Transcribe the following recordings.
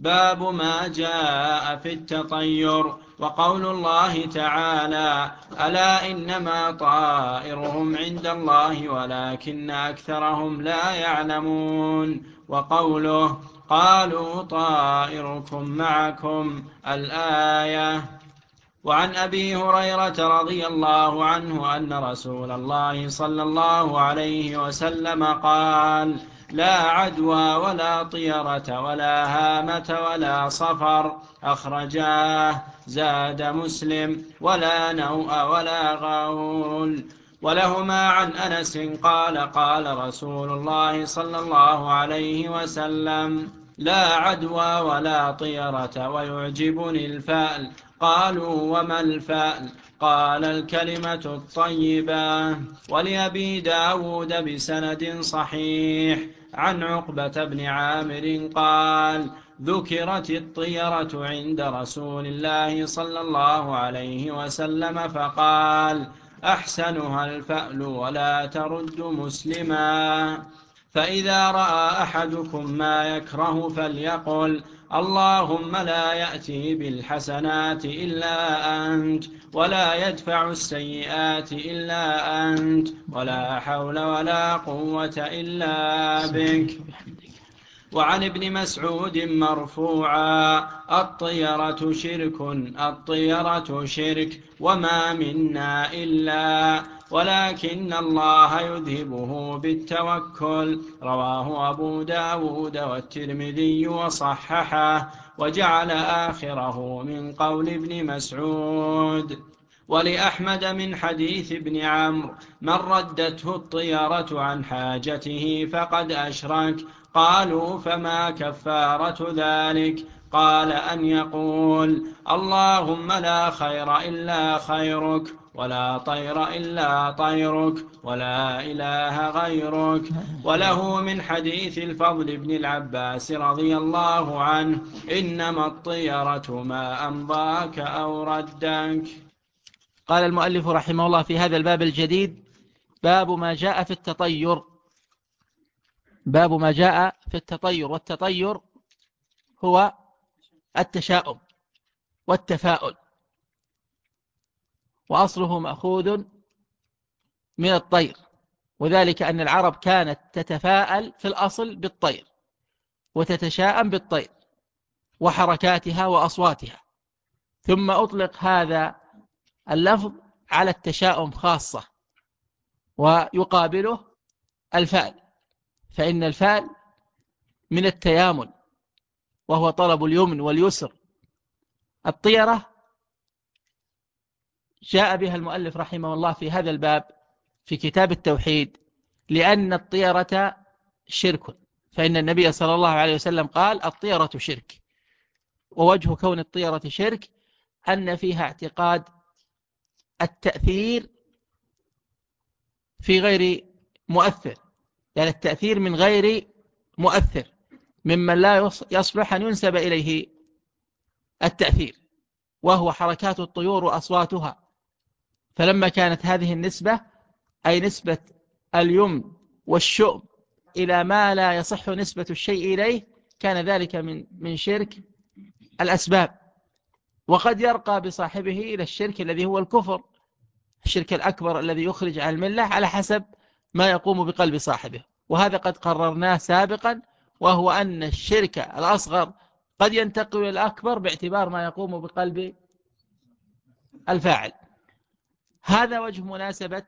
باب ما جاء في التطير. وقول الله تعالى: ألا إنما طائرهم عند الله ولكن أكثرهم لا يعلمون. وقوله: قالوا طائركم معكم، الآية. وعن أبي هريرة رضي الله عنه أن رسول الله صلى الله عليه وسلم قال: لا عدوى ولا طيرة ولا هامة ولا صفر، أخرجاه. زاد مسلم: ولا نوء ولا غول. ولهما عن أنس قال: قال رسول الله صلى الله عليه وسلم: لا عدوى ولا طيرة ويعجبني الفأل. قالوا: وما الفأل؟ قال: الكلمة الطيبة. ولأبي داود بسند صحيح عن عقبة بن عامر قال: ذكرت الطيرة عند رسول الله صلى الله عليه وسلم فقال: أحسنها الفأل ولا ترد مسلما. فإذا رأى أحدكم ما يكره فليقل: اللهم لا يأتي بالحسنات إلا أنت، ولا يدفع السيئات إلا أنت، ولا حول ولا قوة إلا بك. وعن ابن مسعود مرفوعا: الطيرة شرك، الطيرة شرك، وما منا إلا ولكن الله يذهبه بالتوكل. رواه أبو داود والترمذي وصححه، وجعل آخره من قول ابن مسعود. ولأحمد من حديث ابن عمرو: من ردته الطيرة عن حاجته فقد أشرك. قالوا: فما كفارة ذلك؟ قال: أن يقول: اللهم لا خير إلا خيرك، ولا طير إلا طيرك، ولا إله غيرك. وله من حديث الفضل بن العباس رضي الله عنه: إنما الطيرة ما أمضاك أو ردك. قال المؤلف رحمه الله في هذا الباب الجديد: باب ما جاء في التطير. باب ما جاء في التطير. والتطير هو التشاؤم والتفاؤل، وأصله مأخوذ من الطير، وذلك أن العرب كانت تتفاءل في الأصل بالطير، وتتشاءم بالطير وحركاتها وأصواتها، ثم أطلق هذا اللفظ على التشاؤم خاصة، ويقابله الفأل، فإن الفأل من التيامن، وهو طلب اليمن واليسر. الطيرة جاء بها المؤلف رحمه الله في هذا الباب في كتاب التوحيد، لأن الطيرة شرك، فإن النبي صلى الله عليه وسلم قال: الطيرة شرك. ووجه كون الطيرة شرك أن فيها اعتقاد التأثير في غير مؤثر، يعني التأثير من غير مؤثر، ممن لا يصلح أن ينسب إليه التأثير، وهو حركات الطيور وأصواتها. فلما كانت هذه النسبة، أي نسبة اليمن والشؤم، إلى ما لا يصح نسبة الشيء إليه، كان ذلك من شرك الأسباب. وقد يرقى بصاحبه إلى الشرك الذي هو الكفر، الشرك الأكبر الذي يخرج عن الملة، على حسب ما يقوم بقلب صاحبه. وهذا قد قررناه سابقا، وهو أن الشرك الأصغر قد ينتقل إلى الأكبر باعتبار ما يقوم بقلب الفاعل. هذا وجه مناسبة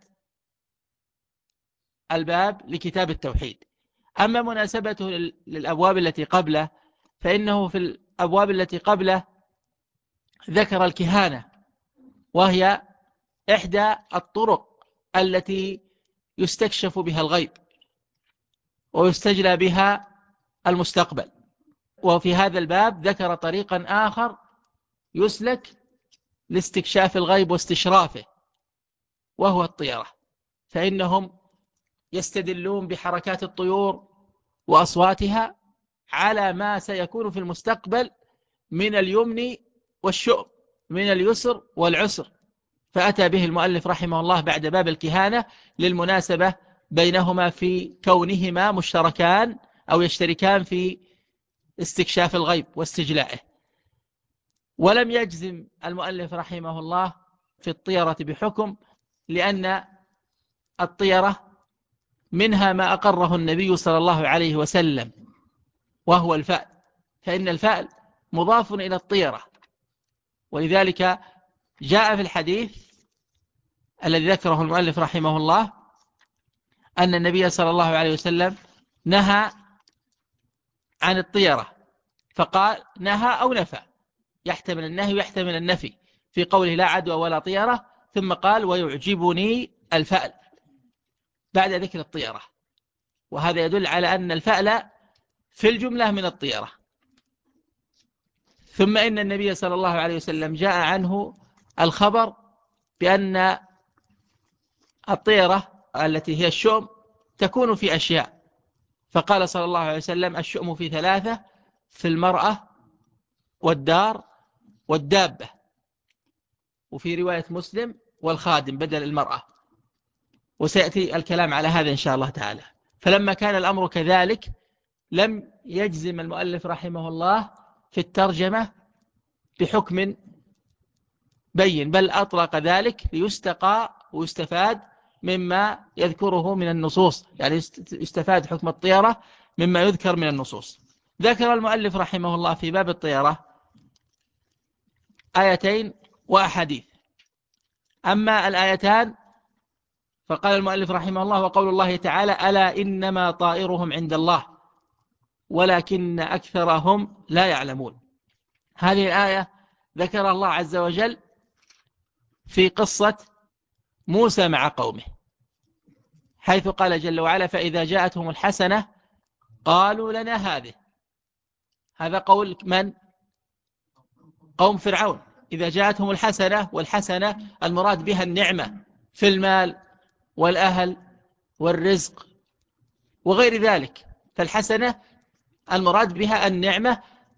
الباب لكتاب التوحيد. أما مناسبته للأبواب التي قبله، فإنه في الأبواب التي قبله ذكر الكهانة، وهي إحدى الطرق التي يستكشف بها الغيب ويستجلى بها المستقبل. وفي هذا الباب ذكر طريقا آخر يسلك لاستكشاف الغيب واستشرافه، وهو الطيرة. فإنهم يستدلون بحركات الطيور وأصواتها على ما سيكون في المستقبل من اليمن والشؤم، من اليسر والعسر. فأتى به المؤلف رحمه الله بعد باب الكهانة للمناسبة بينهما في كونهما مشتركان أو يشتركان في استكشاف الغيب واستجلائه. ولم يجزم المؤلف رحمه الله في الطيرة بحكم، لأن الطيرة منها ما أقره النبي صلى الله عليه وسلم وهو الفأل، فإن الفأل مضاف إلى الطيرة، ولذلك جاء في الحديث الذي ذكره المؤلف رحمه الله أن النبي صلى الله عليه وسلم نهى عن الطيرة، فقال نهى أو نفى، يحتمل النهي ويحتمل النفي في قوله لا عدوى ولا طيرة، ثم قال ويعجبني الفأل بعد ذكر الطيرة، وهذا يدل على أن الفأل في الجملة من الطيرة. ثم إن النبي صلى الله عليه وسلم جاء عنه الخبر بأن الطيرة التي هي الشؤم تكون في أشياء، فقال صلى الله عليه وسلم الشؤم في ثلاثة: في المرأة والدار والدابة، وفي رواية مسلم والخادم بدل المرأة، وسيأتي الكلام على هذا إن شاء الله تعالى. فلما كان الأمر كذلك لم يجزم المؤلف رحمه الله في الترجمة بحكم بين، بل أطلق ذلك ليستقى ويستفاد مما يذكره من النصوص، يعني يستفاد حكم الطيرة مما يذكر من النصوص. ذكر المؤلف رحمه الله في باب الطيرة آيتين وأحاديث. أما الآيتان فقال المؤلف رحمه الله وقول الله تعالى ألا إنما طائرهم عند الله ولكن أكثرهم لا يعلمون. هذه الآية ذكر الله عز وجل في قصة موسى مع قومه، حيث قال جل وعلا فإذا جاءتهم الحسنة قالوا لنا هذه. هذا قول من؟ قوم فرعون. إذا جاءتهم الحسنة، والحسنة المراد بها النعمة في المال والأهل والرزق وغير ذلك، فالحسنة المراد بها النعمة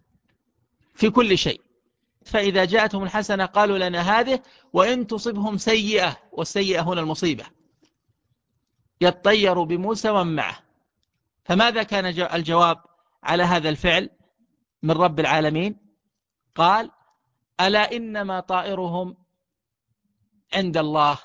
في كل شيء. فإذا جاءتهم الحسنة قالوا لنا هذه وإن تصبهم سيئة، والسيئة هنا المصيبة، يطيروا بموسى ومن معه. فماذا كان الجواب على هذا الفعل من رب العالمين؟ قال ألا إنما طائرهم عند الله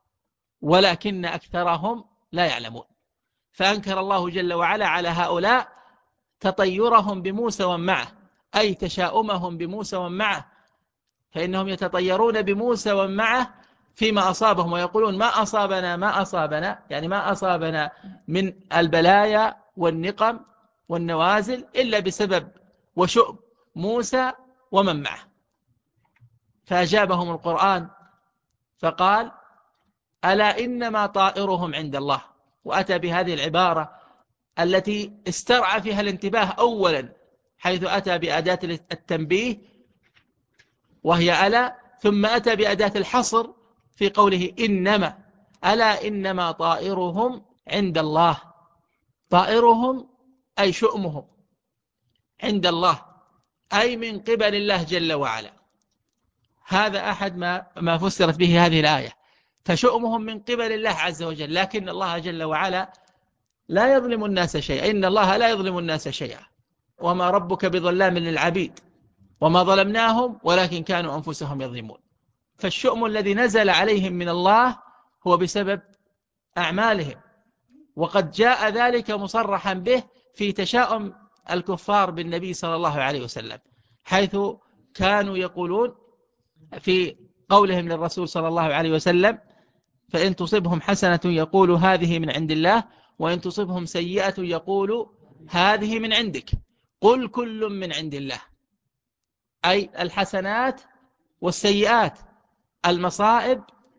ولكن أكثرهم لا يعلمون. فأنكر الله جل وعلا على هؤلاء تطيرهم بموسى ومن معه، أي تشاؤمهم بموسى ومن معه، فإنهم يتطيرون بموسى ومن معه فيما أصابهم، ويقولون ما أصابنا يعني ما أصابنا من البلايا والنقم والنوازل إلا بسبب وشؤم موسى ومن معه. فأجابهم القرآن فقال ألا إنما طائرهم عند الله، وأتى بهذه العبارة التي استرعى فيها الانتباه أولا، حيث أتى بأداة التنبيه وهي ألا، ثم أتى بأداة الحصر في قوله إنما، ألا إنما طائرهم عند الله. طائرهم أي شؤمهم عند الله، أي من قبل الله جل وعلا. هذا أحد ما فسرت به هذه الآية، فشؤمهم من قبل الله عز وجل، لكن الله جل وعلا لا يظلم الناس شيئا، إن الله لا يظلم الناس شيئا وما ربك بظلام للعبيد وما ظلمناهم ولكن كانوا أنفسهم يظلمون. فالشؤم الذي نزل عليهم من الله هو بسبب أعمالهم، وقد جاء ذلك مصرحا به في تشاؤم الكفار بالنبي صلى الله عليه وسلم، حيث كانوا يقولون في قولهم للرسول صلى الله عليه وسلم فإن تصبهم حسنة يقول هذه من عند الله وإن تصبهم سيئة يقول هذه من عندك قل كل من عند الله، أي الحسنات والسيئات، المصائب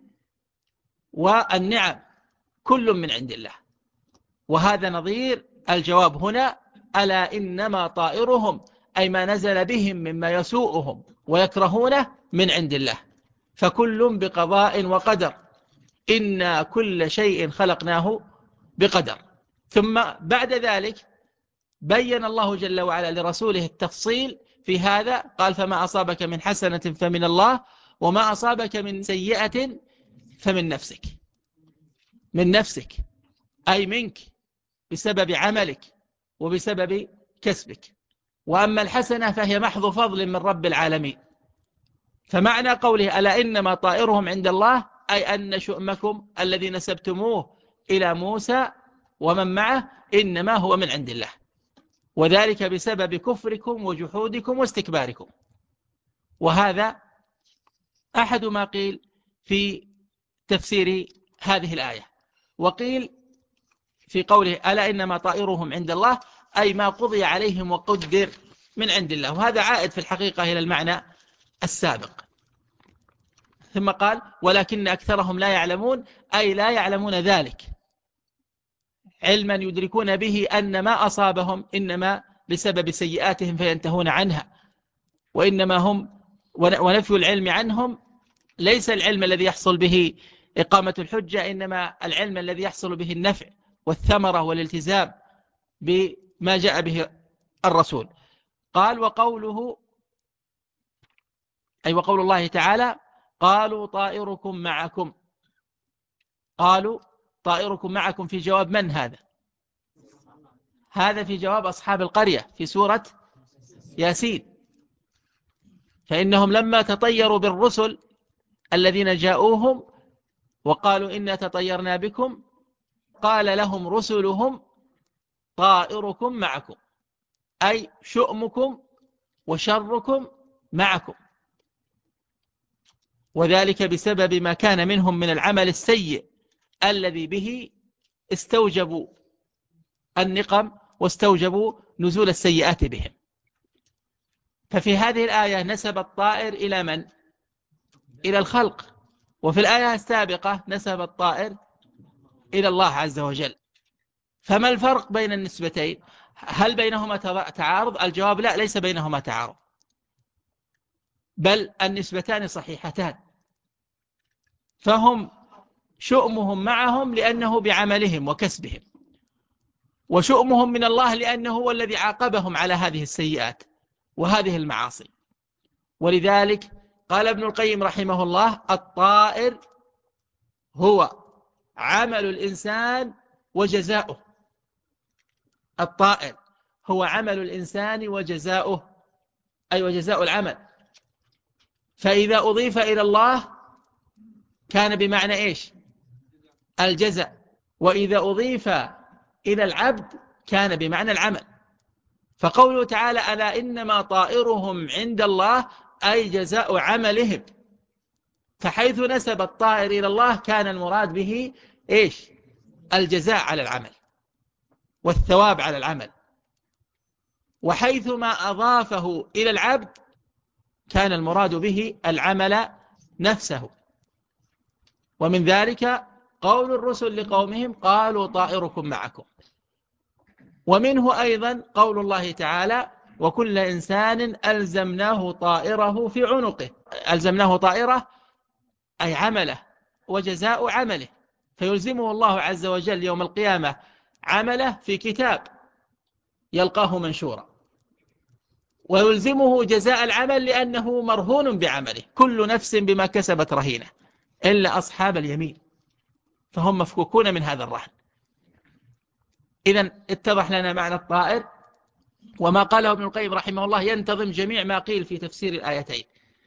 والنعم كل من عند الله. وهذا نظير الجواب هنا ألا إنما طائرهم، أي ما نزل بهم مما يسوءهم ويكرهونه من عند الله، فكل بقضاء وقدر، إنا كل شيء خلقناه بقدر. ثم بعد ذلك بين الله جل وعلا لرسوله التفصيل في هذا، قال فما أصابك من حسنة فمن الله وما أصابك من سيئة فمن نفسك. من نفسك أي منك بسبب عملك وبسبب كسبك. وأما الحسنة فهي محض فضل من رب العالمين. فمعنى قوله ألا إنما طائرهم عند الله أي أن شؤمكم الذي نسبتموه إلى موسى ومن معه إنما هو من عند الله، وذلك بسبب كفركم وجحودكم واستكباركم. وهذا أحد ما قيل في تفسير هذه الآية. وقيل في قوله ألا إنما طائرهم عند الله أي ما قضي عليهم وقدر من عند الله، وهذا عائد في الحقيقة إلى المعنى السابق. ثم قال ولكن أكثرهم لا يعلمون أي لا يعلمون ذلك علما يدركون به أن ما أصابهم إنما بسبب سيئاتهم فينتهون عنها، وإنما هم ونفي العلم عنهم ليس العلم الذي يحصل به إقامة الحجة، إنما العلم الذي يحصل به النفع والثمرة والالتزام بما جاء به الرسول. قال وقوله أي وقول الله تعالى قالوا طائركم معكم. قالوا طائركم معكم في جواب من هذا؟ هذا في جواب أصحاب القرية في سورة ياسين، فإنهم لما تطيروا بالرسل الذين جاءوهم وقالوا إنا تطيرنا بكم قال لهم رسلهم طائركم معكم أي شؤمكم وشركم معكم، وذلك بسبب ما كان منهم من العمل السيء الذي به استوجبوا النقم واستوجبوا نزول السيئات بهم. ففي هذه الآية نسب الطائر إلى من؟ إلى الخلق، وفي الآية السابقة نسب الطائر إلى الله عز وجل. فما الفرق بين النسبتين؟ هل بينهما تعارض؟ الجواب لا، ليس بينهما تعارض، بل النسبتان صحيحتان. فهم شؤمهم معهم لأنه بعملهم وكسبهم، وشؤمهم من الله لأنه هو الذي عاقبهم على هذه السيئات وهذه المعاصي. ولذلك قال ابن القيم رحمه الله الطائر هو عمل الإنسان وجزاؤه. الطائر هو عمل الإنسان وجزاؤه، أي وجزاء العمل. فإذا أضيف إلى الله كان بمعنى إيش؟ الجزاء، وإذا أضيف إلى العبد كان بمعنى العمل. فقوله تعالى ألا إنما طائرهم عند الله أي جزاء عملهم، فحيث نسب الطائر إلى الله كان المراد به إيش؟ الجزاء على العمل والثواب على العمل. وحيثما أضافه إلى العبد كان المراد به العمل نفسه. ومن ذلك قول الرسل لقومهم قالوا طائركم معكم. ومنه أيضا قول الله تعالى وكل إنسان ألزمناه طائره في عنقه. ألزمناه طائره أي عمله وجزاء عمله، فيلزمه الله عز وجل يوم القيامة عمله في كتاب يلقاه منشورا، ويلزمه جزاء العمل لأنه مرهون بعمله، كل نفس بما كسبت رهينة إلا أصحاب اليمين فهم مفكوكون من هذا الرهن. إذن اتضح لنا معنى الطائر، وما قاله ابن القيم رحمه الله ينتظم جميع ما قيل في تفسير الآيتين،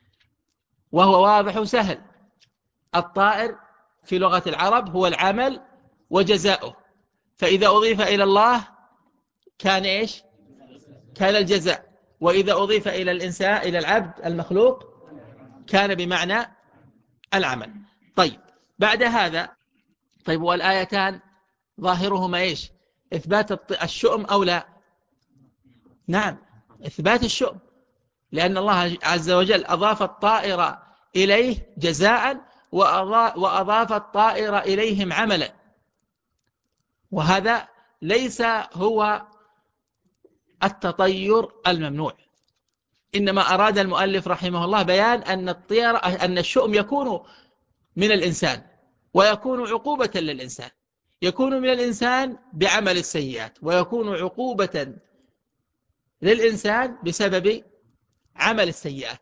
وهو واضح وسهل. الطائر في لغة العرب هو العمل وجزاؤه، فإذا أضيف إلى الله كان إيش؟ كان الجزاء، وإذا أضيف إلى الإنسان إلى العبد المخلوق كان بمعنى العمل. طيب بعد هذا، طيب والآيتان ظاهرهما إيش؟ إثبات الشؤم أو لا؟ نعم، إثبات الشؤم، لأن الله عز وجل أضاف الطائر إليه جزاء وأضاف الطائر إليهم عملا، وهذا ليس هو التطير الممنوع، إنما أراد المؤلف رحمه الله بيان أن الشؤم يكون من الإنسان ويكون عقوبة للإنسان، يكون من الإنسان بعمل السيئات، ويكون عقوبة للإنسان بسبب عمل السيئات.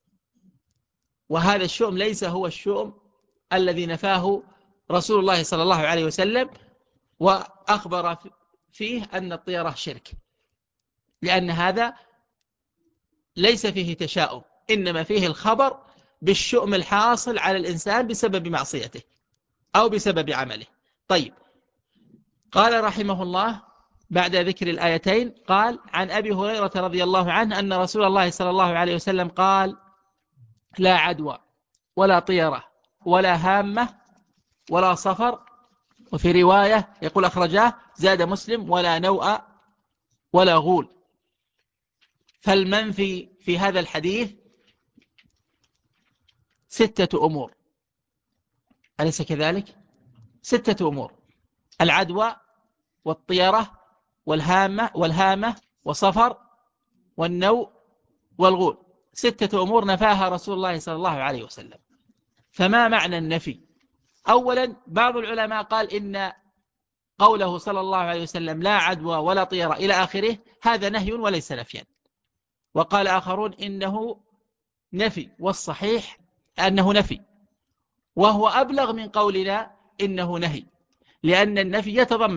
وهذا الشؤم ليس هو الشؤم الذي نفاه رسول الله صلى الله عليه وسلم وأخبر فيه أن الطيرة شرك، لأن هذا ليس فيه تشاؤم، إنما فيه الخبر بالشؤم الحاصل على الإنسان بسبب معصيته أو بسبب عمله. طيب، قال رحمه الله بعد ذكر الآيتين قال: عن أبي هريرة رضي الله عنه أن رسول الله صلى الله عليه وسلم قال: لا عدوى ولا طيرة ولا هامة ولا صفر. وفي رواية يقول أخرجاه زاد مسلم: ولا نوء ولا غول. فالمنفي في هذا الحديث 6 أمور، أليس كذلك؟ 6 أمور: العدوى والطيرة والهامة وصفر والنوء والغول. 6 أمور نفاها رسول الله صلى الله عليه وسلم. فما معنى النفي؟ أولا، بعض العلماء قال إن قوله صلى الله عليه وسلم لا عدوى ولا طيرة إلى آخره هذا نهي وليس نفيا، وقال آخرون إنه نفي، والصحيح أنه نفي، وهو أبلغ من قولنا إنه نهي، لأن النفي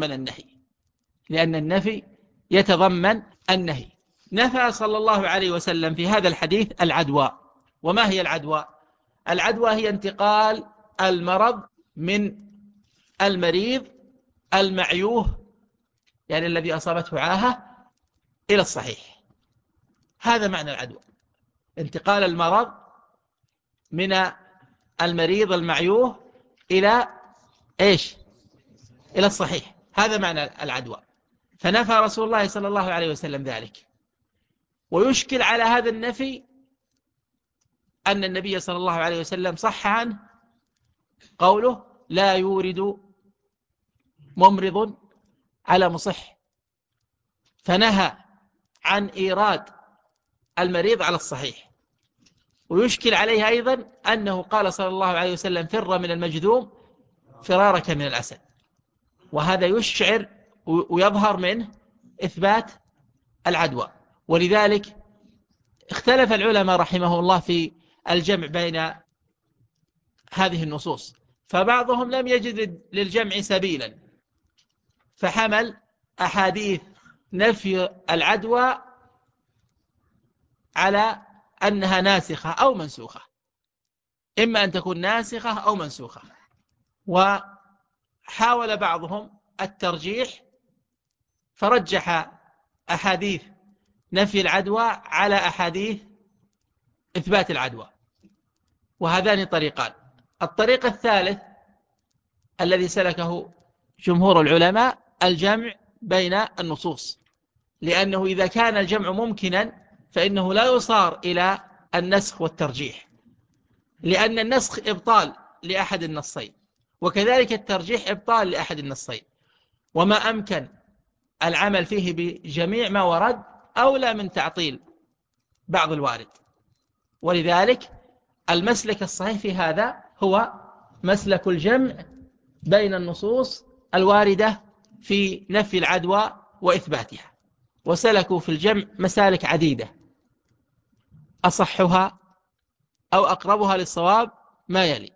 يتضمن النهي. نفى صلى الله عليه وسلم في هذا الحديث العدوى. وما هي العدوى؟ العدوى هي انتقال المرض من المريض المعيوه، يعني الذي أصابته عاهة، إلى الصحيح. هذا معنى العدوى، انتقال المرض من المريض المعيوه إلى إيش؟ إلى الصحيح. هذا معنى العدوى. فنفى رسول الله صلى الله عليه وسلم ذلك. ويشكل على هذا النفي أن النبي صلى الله عليه وسلم صح عنه قوله: لا يورد ممرض على مصح، فنهى عن إيراد المريض على الصحيح. ويشكل عليه أيضا أنه قال صلى الله عليه وسلم: فر من المجذوم فرارك من الأسد. وهذا يشعر ويظهر منه إثبات العدوى. ولذلك اختلف العلماء رحمه الله في الجمع بين هذه النصوص، فبعضهم لم يجد للجمع سبيلا، فحمل أحاديث نفي العدوى على أنها ناسخة أو منسوخة، إما أن تكون ناسخة أو منسوخة. وحاول بعضهم الترجيح فرجح أحاديث نفي العدوى على أحاديث إثبات العدوى، وهذان طريقان. الطريق الثالث الذي سلكه جمهور العلماء الجمع بين النصوص، لأنه إذا كان الجمع ممكنا فإنه لا يصار إلى النسخ والترجيح، لأن النسخ إبطال لأحد النصين، وكذلك الترجيح إبطال لأحد النصين، وما أمكن العمل فيه بجميع ما ورد أولى من تعطيل بعض الوارد. ولذلك المسلك الصحيح في هذا هو مسلك الجمع بين النصوص الواردة في نفي العدوى وإثباتها. وسلكوا في الجمع مسالك عديدة، أصحها أو أقربها للصواب ما يلي: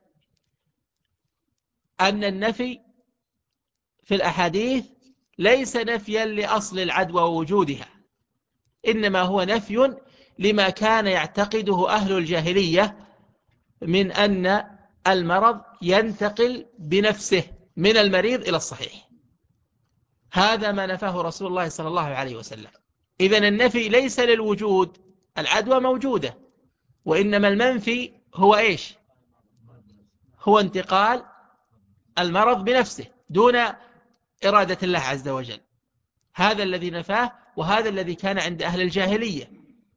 أن النفي في الأحاديث ليس نفيا لأصل العدوى ووجودها، إنما هو نفي لما كان يعتقده أهل الجاهلية من أن المرض ينتقل بنفسه من المريض إلى الصحيح. هذا ما نفاه رسول الله صلى الله عليه وسلم. إذن النفي ليس للوجود، العدوى موجودة، وإنما المنفي هو إيش؟ هو انتقال المرض بنفسه دون إرادة الله عز وجل. هذا الذي نفاه، وهذا الذي كان عند أهل الجاهلية.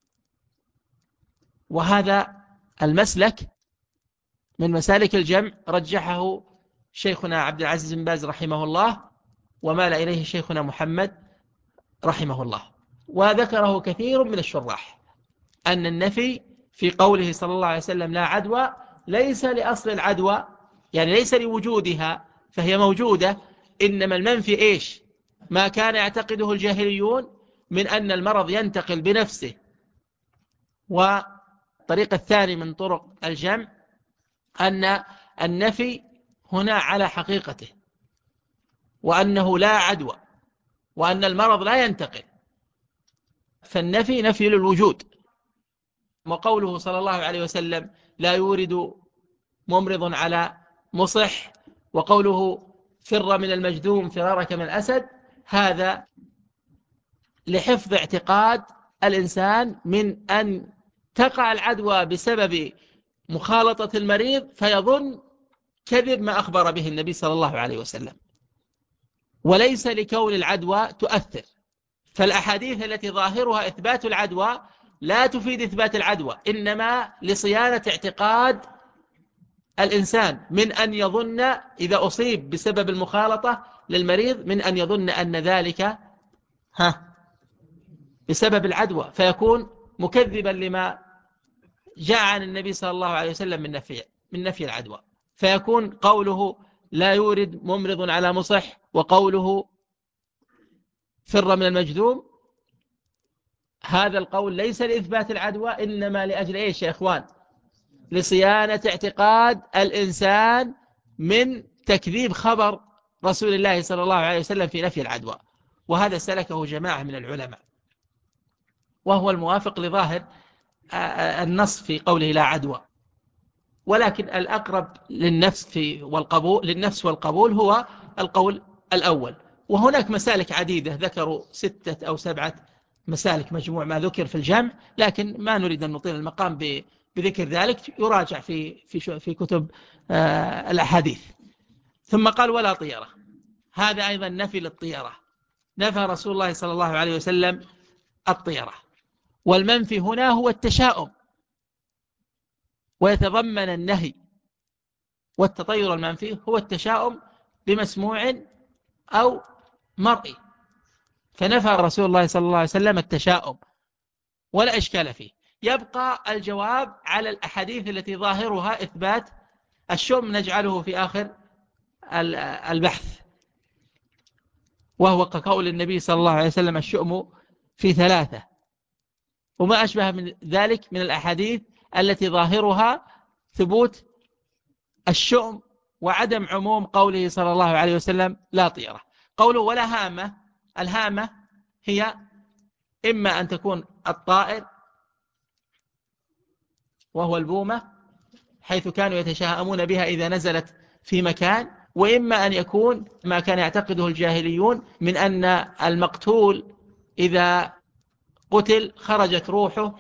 وهذا المسلك من مسالك الجمع رجحه شيخنا عبد العزيز بن باز رحمه الله، ومال إليه شيخنا محمد رحمه الله. وذكره كثير من الشراح أن النفي في قوله صلى الله عليه وسلم لا عدوى ليس لأصل العدوى، يعني ليس لوجودها فهي موجودة، إنما المنفي إيش؟ ما كان يعتقده الجاهليون من أن المرض ينتقل بنفسه. والطريق الثاني من طرق الجمع أن النفي هنا على حقيقته، وأنه لا عدوى، وأن المرض لا ينتقل، فالنفي نفي للوجود وقوله صلى الله عليه وسلم لا يورد ممرض على مصح، وقوله فر من المجذوم فرارك من الأسد، هذا لحفظ اعتقاد الإنسان من أن تقع العدوى بسبب مخالطة المريض فيظن كذب ما أخبر به النبي صلى الله عليه وسلم، وليس لكون العدوى تؤثر. فالأحاديث التي ظاهرها إثبات العدوى لا تفيد إثبات العدوى، إنما لصيانة اعتقاد الإنسان من أن يظن إذا أصيب بسبب المخالطة للمريض من أن يظن أن ذلك بسبب العدوى، فيكون مكذبا لما جاء عن النبي صلى الله عليه وسلم من نفي العدوى. فيكون قوله لا يورد ممرض على مصح، وقوله فر من المجذوم، هذا القول ليس لإثبات العدوى، إنما لأجل إيش يا إخوان؟ لصيانة اعتقاد الإنسان من تكذيب خبر رسول الله صلى الله عليه وسلم في نفي العدوى. وهذا سلكه جماعة من العلماء، وهو الموافق لظاهر النص في قوله لا عدوى. ولكن الأقرب للنفس والقبول هو القول الأول. وهناك مسالك عديدة، ذكروا 6 أو 7 مسالك مجموع ما ذكر في الجمع، لكن ما نريد أن نطيل المقام بذكر ذلك، يراجع في كتب الأحاديث. ثم قال ولا طيرة، هذا أيضا نفي للطيرة، نفى رسول الله صلى الله عليه وسلم الطيرة. والمنفي هنا هو التشاؤم، ويتضمن النهي. والتطير المنفي هو التشاؤم بمسموع أو مرئي، فنفى رسول الله صلى الله عليه وسلم التشاؤم ولا إشكال فيه. يبقى الجواب على الأحاديث التي ظاهرها إثبات الشؤم، نجعله في آخر البحث، وهو كقول النبي صلى الله عليه وسلم الشؤم في 3، وما أشبه من ذلك من الأحاديث التي ظاهرها ثبوت الشؤم وعدم عموم قوله صلى الله عليه وسلم لا طيرة. قوله ولا هامة، الهامة هي إما أن تكون الطائر وهو البومة، حيث كانوا يتشاءمون بها إذا نزلت في مكان، وإما أن يكون ما كان يعتقده الجاهليون من أن المقتول إذا قتل خرجت روحه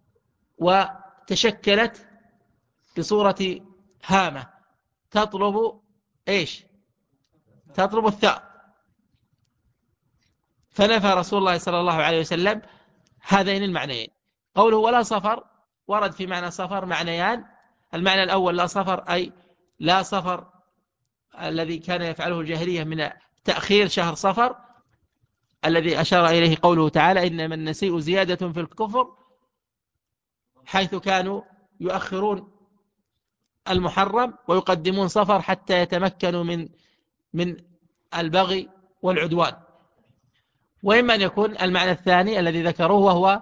وتشكلت بصورة هامة تطلب إيش؟ تطلب الثأر. فنفى رسول الله صلى الله عليه وسلم هذين المعنيين. قوله ولا صفر، ورد في معنى صفر معنيان. المعنى الأول لا صفر، أي لا صفر الذي كان يفعله الجاهلية من تأخير شهر صفر، الذي أشار إليه قوله تعالى إنما النسيء زيادة في الكفر، حيث كانوا يؤخرون المحرم ويقدمون صفر حتى يتمكنوا من البغي والعدوان. وإما أن يكون المعنى الثاني الذي ذكروه، وهو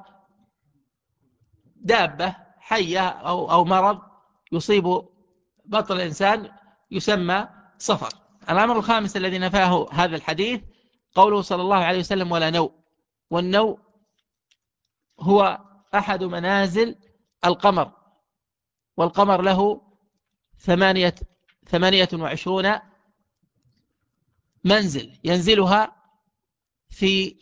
دابة حية أو مرض يصيب بطن الإنسان يسمى صفر. الأمر الخامس الذي نفاه هذا الحديث قوله صلى الله عليه وسلم ولا نوء. والنوء هو أحد منازل القمر، والقمر له 28 منزل ينزلها في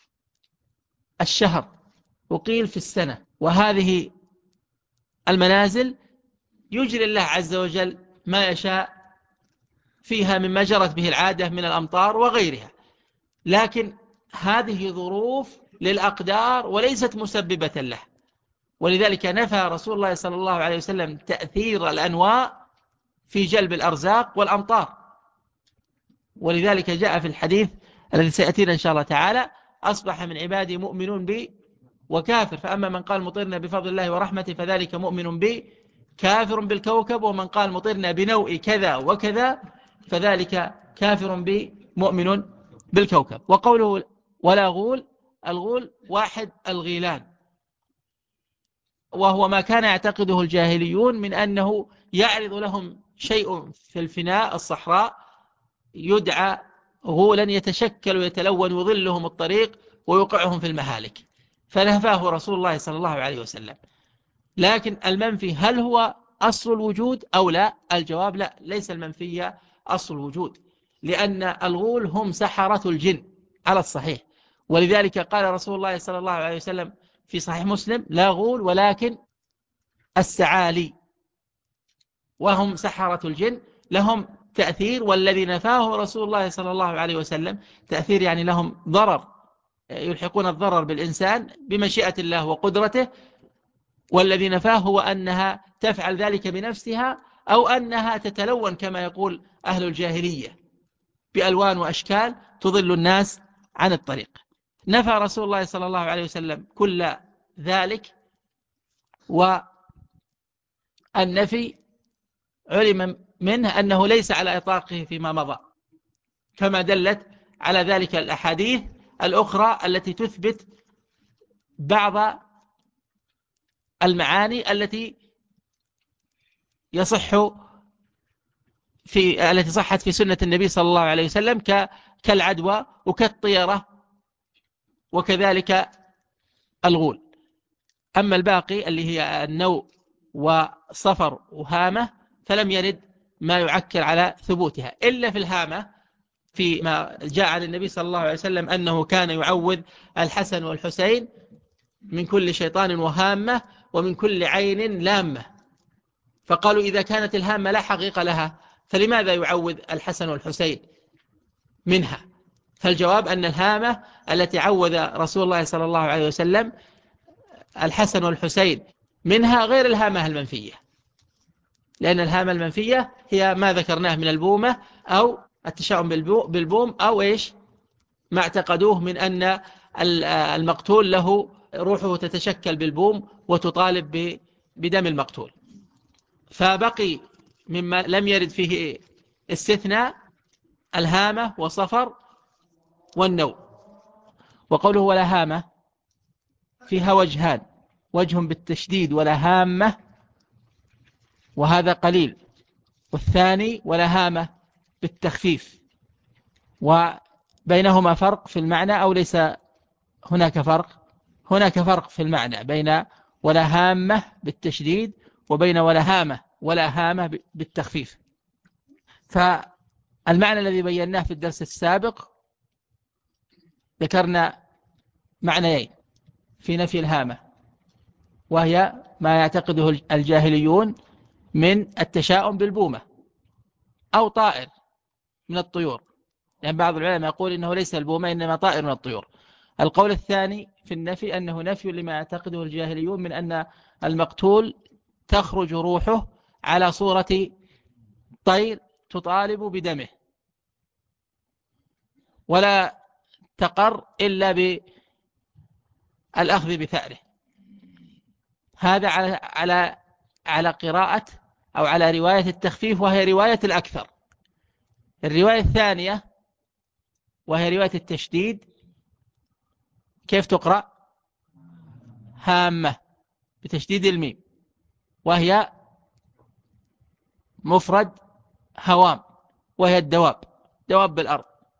الشهر وقيل في السنة، وهذه المنازل يجري الله عز وجل ما يشاء فيها مما جرت به العادة من الأمطار وغيرها، لكن هذه ظروف للأقدار وليست مسببة له. ولذلك نفى رسول الله صلى الله عليه وسلم تأثير الأنواء في جلب الأرزاق والأمطار. ولذلك جاء في الحديث الذي سيأتينا إن شاء الله تعالى أصبح من عبادي مؤمن بي وكافر، فأما من قال مطرنا بفضل الله ورحمته فذلك مؤمن بي كافر بالكوكب، ومن قال مطرنا بنوء كذا وكذا فذلك كافر بي مؤمن بالكوكب. وقوله ولا غول، الغول واحد الغيلان، وهو ما كان يعتقده الجاهليون من أنه يعرض لهم شيء في الفناء الصحراء يدعى غولا يتشكل ويتلون ويضلهم الطريق ويوقعهم في المهالك، فنفاه رسول الله صلى الله عليه وسلم. لكن المنفي هل هو أصل الوجود أو لا؟ الجواب لا، ليس المنفي أصل الوجود، لأن الغول هم سحرة الجن على الصحيح. ولذلك قال رسول الله صلى الله عليه وسلم في صحيح مسلم: لا غول ولكن السعالي، وهم سحرة الجن لهم تأثير، والذي نفاه رسول الله صلى الله عليه وسلم تأثير يعني لهم ضرر، يلحقون الضرر بالإنسان بمشيئة الله وقدرته، والذي نفاه هو أنها تفعل ذلك بنفسها أو أنها تتلون كما يقول أهل الجاهلية بألوان وأشكال تضل الناس عن الطريق. نفى رسول الله صلى الله عليه وسلم كل ذلك، والنفي علم منه أنه ليس على إطلاقه فيما مضى، كما دلت على ذلك الأحاديث الأخرى التي تثبت بعض المعاني التي التي صحت في سنة النبي صلى الله عليه وسلم كالعدوى وكالطيرة وكذلك الغول. أما الباقي اللي هي النوء وصفر وهامة فلم يرد ما يعكر على ثبوتها، إلا في الهامة فيما جاء عن النبي صلى الله عليه وسلم أنه كان يعوذ الحسن والحسين من كل شيطان وهامة ومن كل عين لامة. فقالوا إذا كانت الهامة لا حقيقة لها فلماذا يعوذ الحسن والحسين منها؟ فالجواب أن الهامة التي عوذ رسول الله صلى الله عليه وسلم الحسن والحسين منها غير الهامة المنفية، لأن الهامة المنفية هي ما ذكرناه من البومة أو التشاؤم بالبوم أو إيش ما اعتقدوه من أن المقتول له روحه تتشكل بالبوم وتطالب بدم المقتول. فبقي مما لم يرد فيه استثناء الهامة وصفر والنوء. وقوله ولا هامة فيها وجهان: وجه بالتشديد ولا هامة، وهذا قليل، والثاني ولا هامة بالتخفيف، وبينهما فرق في المعنى أو ليس هناك فرق؟ هناك فرق في المعنى بين ولا هامة بالتشديد وبين ولا هامة بالتخفيف. فالمعنى الذي بيناه في الدرس السابق ذكرنا معنيين في نفي الهامة، وهي ما يعتقده الجاهليون من التشاؤم بالبومة أو طائر من الطيور، يعني بعض العلماء يقول إنه ليس البومة إنما طائر من الطيور. القول الثاني في النفي أنه نفي لما يعتقده الجاهليون من أن المقتول تخرج روحه على صورة طير تطالب بدمه ولا تقر إلا بالأخذ بثأره. هذا على قراءة أو على رواية التخفيف، وهي رواية الأكثر. الرواية الثانية وهي رواية التشديد كيف تقرأ؟ هامة بتشديد الميم، وهي مفرد هوام، وهي دواب بالأرض.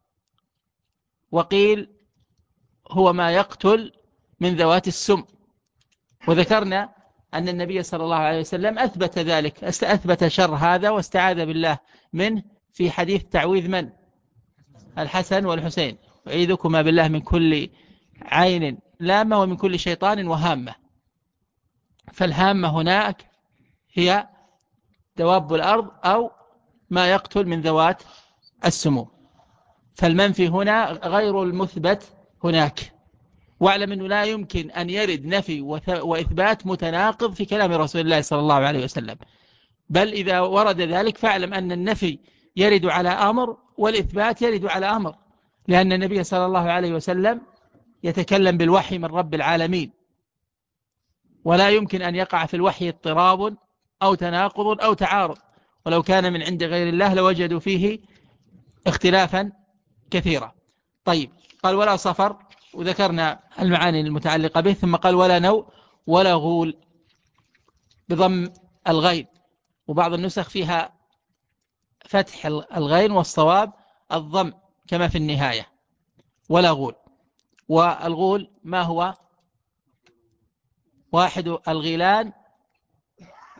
وقيل هو ما يقتل من ذوات السم. وذكرنا أن النبي صلى الله عليه وسلم أثبت ذلك، أثبت شر هذا واستعاذ بالله منه في حديث تعويذ من؟ الحسن والحسين: أعيذكما بالله من كل عين لامة ومن كل شيطان وهامة. فالهامة هناك هي دواب الأرض أو ما يقتل من ذوات السموم. فالمنفي هنا غير المثبت هناك. واعلم أنه لا يمكن أن يرد نفي وإثبات متناقض في كلام رسول الله صلى الله عليه وسلم، بل إذا ورد ذلك فاعلم أن النفي يرد على أمر والإثبات يرد على أمر، لأن النبي صلى الله عليه وسلم يتكلم بالوحي من رب العالمين، ولا يمكن أن يقع في الوحي اضطراب أو تناقض أو تعارض، ولو كان من عند غير الله لوجدوا فيه اختلافا كثيرا. طيب، قال ولا صفر، وذكرنا المعاني المتعلقة به، ثم قال ولا نوء ولا غول بضم الغين، وبعض النسخ فيها فتح الغين والصواب الضم كما في النهاية. ولا غول، والغول ما هو؟ واحد الغيلان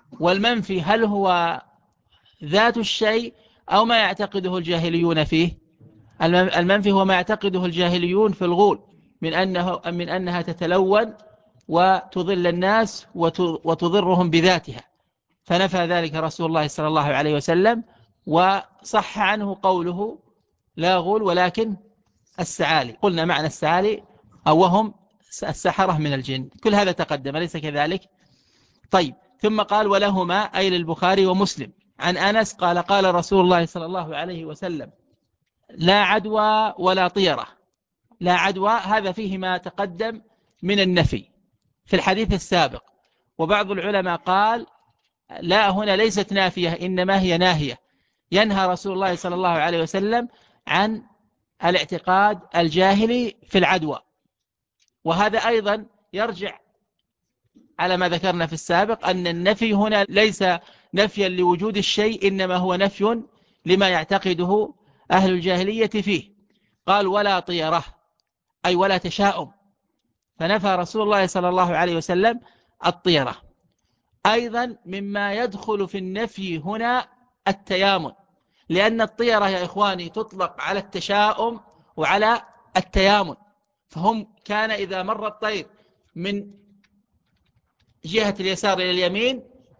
والمنفي هل هو ذات الشيء أو ما يعتقده الجاهليون فيه؟ المنفي هو ما يعتقده الجاهليون في الغول من أنها تتلون وتضل الناس وتضرهم بذاتها، فنفى ذلك رسول الله صلى الله عليه وسلم، وصح عنه قوله لا غول ولكن السعالي. قلنا معنى السعالي أو وهم السحرة من الجن، كل هذا تقدم أليس كذلك؟ طيب، ثم قال ولهما أي للبخاري ومسلم عن أنس قال قال رسول الله صلى الله عليه وسلم لا عدوى ولا طيرة. لا عدوى هذا فيه ما تقدم من النفي في الحديث السابق، وبعض العلماء قال لا هنا ليست نافية إنما هي ناهية، ينهى رسول الله صلى الله عليه وسلم عن الاعتقاد الجاهلي في العدوى. وهذا أيضا يرجع على ما ذكرنا في السابق أن النفي هنا ليس نفيا لوجود الشيء، إنما هو نفي لما يعتقده أهل الجاهلية فيه. قال ولا طيرة أي ولا تشاؤم، فنفى رسول الله صلى الله عليه وسلم الطيرة. أيضا مما يدخل في النفي هنا التيامن، لأن الطيرة يا إخواني تطلق على التشاؤم وعلى التيامن، فهم كان إذا مر الطير من جهة اليسار إلى اليمين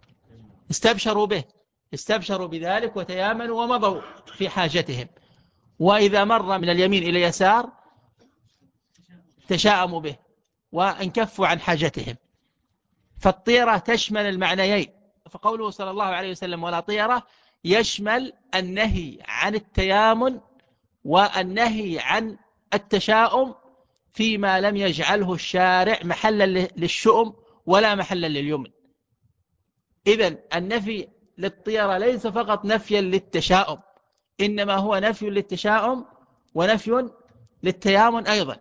استبشروا بذلك وتيامنوا ومضوا في حاجتهم، وإذا مر من اليمين إلى اليسار تشاءموا به وانكفوا عن حاجتهم. فالطيرة تشمل المعنيين، فقوله صلى الله عليه وسلم ولا طيرة يشمل النهي عن التيامن والنهي عن التشاؤم فيما لم يجعله الشارع محلا للشؤم ولا محلا لليمن. إذن النفي للطيرة ليس فقط نفيا للتشاؤم، إنما هو نفي للتشاؤم ونفي للتيامن أيضا،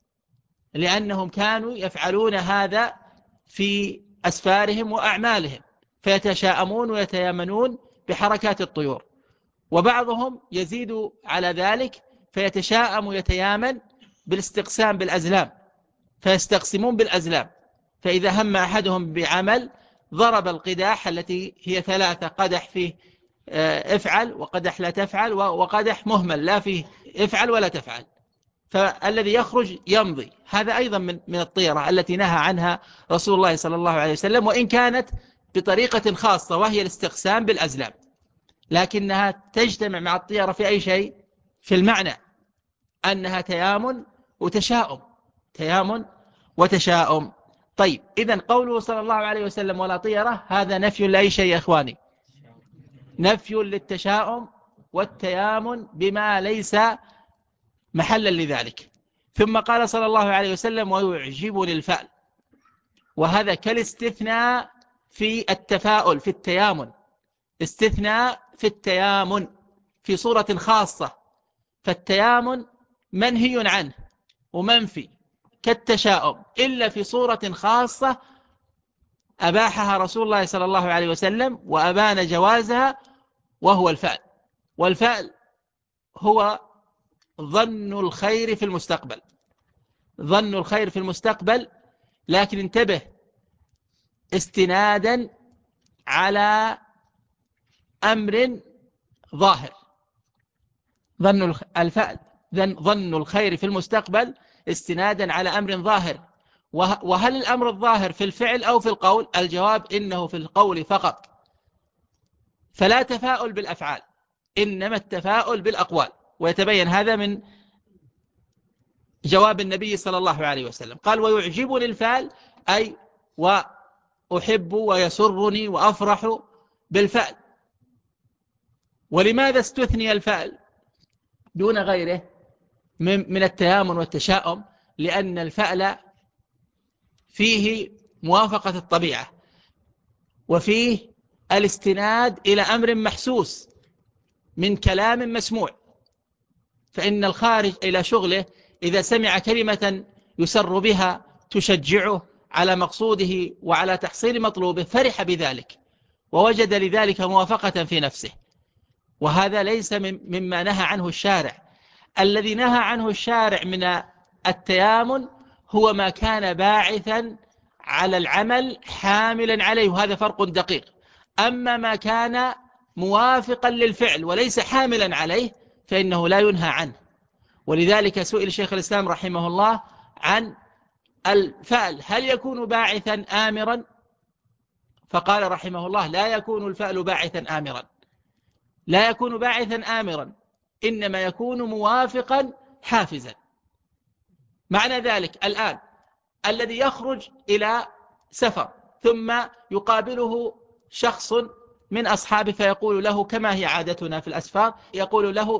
لأنهم كانوا يفعلون هذا في أسفارهم وأعمالهم، فيتشاءمون ويتيامنون بحركات الطيور. وبعضهم يزيد على ذلك فيتشاءم ويتيامن بالاستقسام بالأزلام، فيستقسمون بالأزلام، فإذا هم أحدهم بعمل ضرب القداح التي هي 3 قدح فيه افعل وقدح لا تفعل وقدح مهمل لا فيه افعل ولا تفعل، فالذي يخرج يمضي. هذا أيضا من الطيرة التي نهى عنها رسول الله صلى الله عليه وسلم، وإن كانت بطريقة خاصة وهي الاستقسام بالأزلام، لكنها تجتمع مع الطيرة في أي شيء؟ في المعنى أنها تيامن وتشاؤم، تيامن وتشاؤم. طيب، إذن قوله صلى الله عليه وسلم ولا طيرة هذا نفي لأي شيء يا إخواني؟ نفي للتشاؤم والتيامن بما ليس محلا لذلك. ثم قال صلى الله عليه وسلم ويعجبني الفأل، وهذا كالاستثناء في التفاؤل في التيامن، استثناء في التيامن في صورة خاصة، فالتيامن منهي عنه ومنفي كالتشاؤم إلا في صورة خاصة أباحها رسول الله صلى الله عليه وسلم وأبان جوازها، وهو الفأل. والفأل هو ظن الخير في المستقبل، ظن الخير في المستقبل، لكن انتبه استنادا على أمر ظاهر. ظن الفأل ظن الخير في المستقبل استنادا على أمر ظاهر. وهل الأمر الظاهر في الفعل أو في القول؟ الجواب إنه في القول فقط، فلا تفاؤل بالأفعال، إنما التفاؤل بالأقوال. ويتبين هذا من جواب النبي صلى الله عليه وسلم، قال ويعجبني الفعل أي وأحب ويسرني وأفرح بالفعل. ولماذا استثني الفعل دون غيره من التيامن والتشاؤم؟ لأن الفعل فيه موافقة الطبيعة، وفيه الاستناد إلى أمر محسوس من كلام مسموع، فإن الخارج إلى شغله إذا سمع كلمة يسر بها تشجعه على مقصوده وعلى تحصيل مطلوبه فرح بذلك ووجد لذلك موافقة في نفسه، وهذا ليس مما نهى عنه الشارع. الذي نهى عنه الشارع من التيامن هو ما كان باعثا على العمل حاملا عليه، وهذا فرق دقيق. أما ما كان موافقا للفعل وليس حاملا عليه فإنه لا ينهى عنه. ولذلك سئل شيخ الإسلام رحمه الله عن الفعل هل يكون باعثا آمرا؟ فقال رحمه الله لا يكون الفعل باعثا آمرا، لا يكون باعثا آمرا، إنما يكون موافقا حافزا. معنى ذلك الآن الذي يخرج إلى سفر ثم يقابله شخص من أصحابه فيقول له كما هي عادتنا في الأسفار، يقول له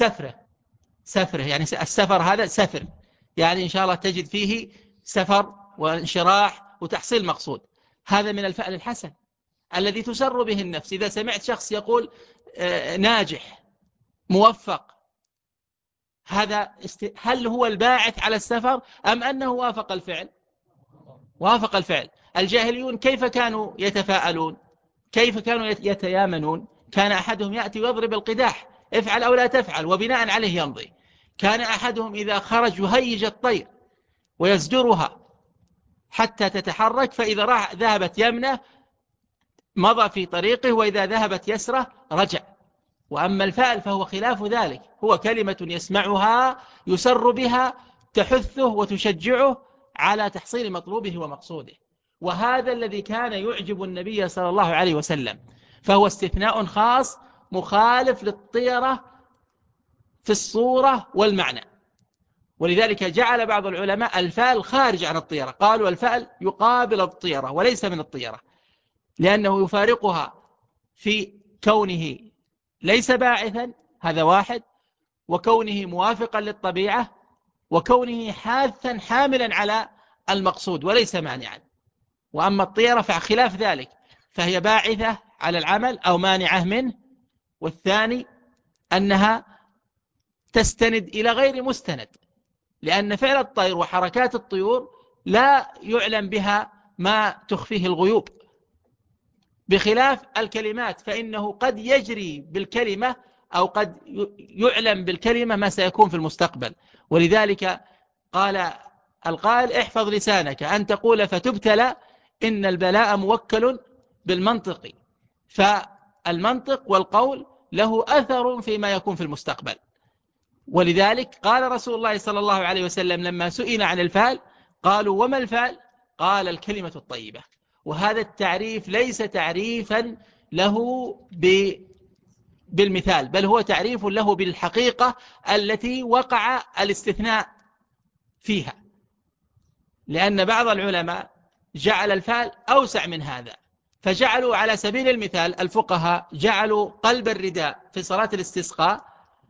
سفره يعني السفر هذا سفر، يعني إن شاء الله تجد فيه سفر وانشراح وتحصيل مقصود. هذا من الفعل الحسن الذي تسر به النفس. إذا سمعت شخص يقول ناجح موفق، هذا هل هو الباعث على السفر أم أنه وافق الفعل؟ وافق الفعل. الجاهليون كيف كانوا يتفاءلون؟ كيف كانوا يتيامنون؟ كان أحدهم يأتي ويضرب القداح افعل أو لا تفعل وبناء عليه يمضي. كان أحدهم إذا خرج يهيج الطير ويزجرها حتى تتحرك، فإذا ذهبت يمنه مضى في طريقه وإذا ذهبت يسره رجع. وأما الفعل فهو خلاف ذلك، هو كلمة يسمعها يسر بها تحثه وتشجعه على تحصيل مطلوبه ومقصوده. وهذا الذي كان يعجب النبي صلى الله عليه وسلم، فهو استثناء خاص مخالف للطيرة في الصورة والمعنى. ولذلك جعل بعض العلماء الفعل خارج عن الطيرة، قالوا الفعل يقابل الطيرة وليس من الطيرة، لأنه يفارقها في كونه ليس باعثا، هذا واحد، وكونه موافقا للطبيعة، وكونه حاثا حاملا على المقصود وليس مانعا. وأما الطيرة فخلاف ذلك، فهي باعثة على العمل أو مانعة منه. والثاني أنها تستند إلى غير مستند، لأن فعل الطير وحركات الطيور لا يعلم بها ما تخفيه الغيوب، بخلاف الكلمات فإنه قد يجري بالكلمة أو قد يعلم بالكلمة ما سيكون في المستقبل. ولذلك قال القائل احفظ لسانك أن تقول فتبتلى، إن البلاء موكل بالمنطق. فالمنطق والقول له أثر فيما يكون في المستقبل. ولذلك قال رسول الله صلى الله عليه وسلم لما سئل عن الفعل قالوا وما الفعل؟ قال الكلمة الطيبة. وهذا التعريف ليس تعريفا له بالمثال، بل هو تعريف له بالحقيقة التي وقع الاستثناء فيها. لأن بعض العلماء جعل الفعل أوسع من هذا، فجعلوا على سبيل المثال الفقهاء جعلوا قلب الرداء في صلاة الاستسقاء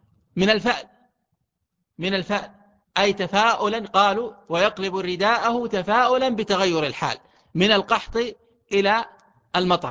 من الفعل أي تفاؤلا، قالوا ويقلب رداءه تفاؤلا بتغير الحال من القحط إلى المطر.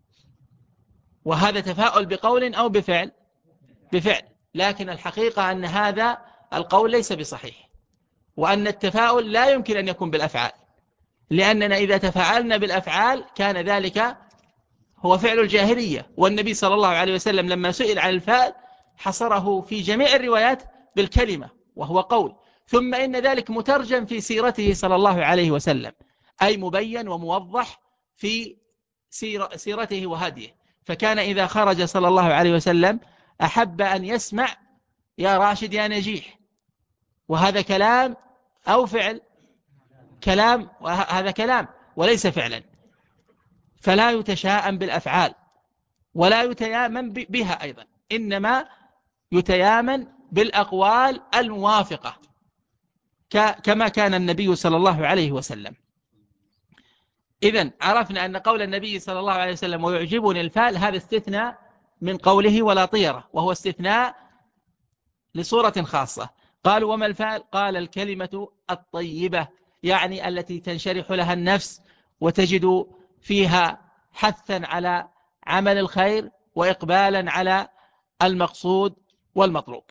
وهذا تفاؤل بقول أو بفعل؟ بفعل. لكن الحقيقة أن هذا القول ليس بصحيح، وأن التفاؤل لا يمكن أن يكون بالأفعال، لأننا إذا تفاعلنا بالأفعال كان ذلك هو فعل الجاهلية. والنبي صلى الله عليه وسلم لما سئل عن الفعل حصره في جميع الروايات بالكلمة وهو قول. ثم إن ذلك مترجم في سيرته صلى الله عليه وسلم، أي مبين وموضح في سيرته وهديه. فكان إذا خرج صلى الله عليه وسلم أحب أن يسمع يا راشد يا نجيح، وهذا كلام أو فعل؟ كلام، وهذا كلام وليس فعلا. فلا يتشاءم بالأفعال ولا يتيامن بها أيضا، إنما يتيامن بالأقوال الموافقة كما كان النبي صلى الله عليه وسلم. إذن عرفنا أن قول النبي صلى الله عليه وسلم ويعجبني الفعل هذا استثناء من قوله ولا طيرة، وهو استثناء لصورة خاصة. قالوا وما الفعل؟ قال الكلمة الطيبة، يعني التي تنشرح لها النفس وتجد فيها حثا على عمل الخير وإقبالا على المقصود والمطلوب.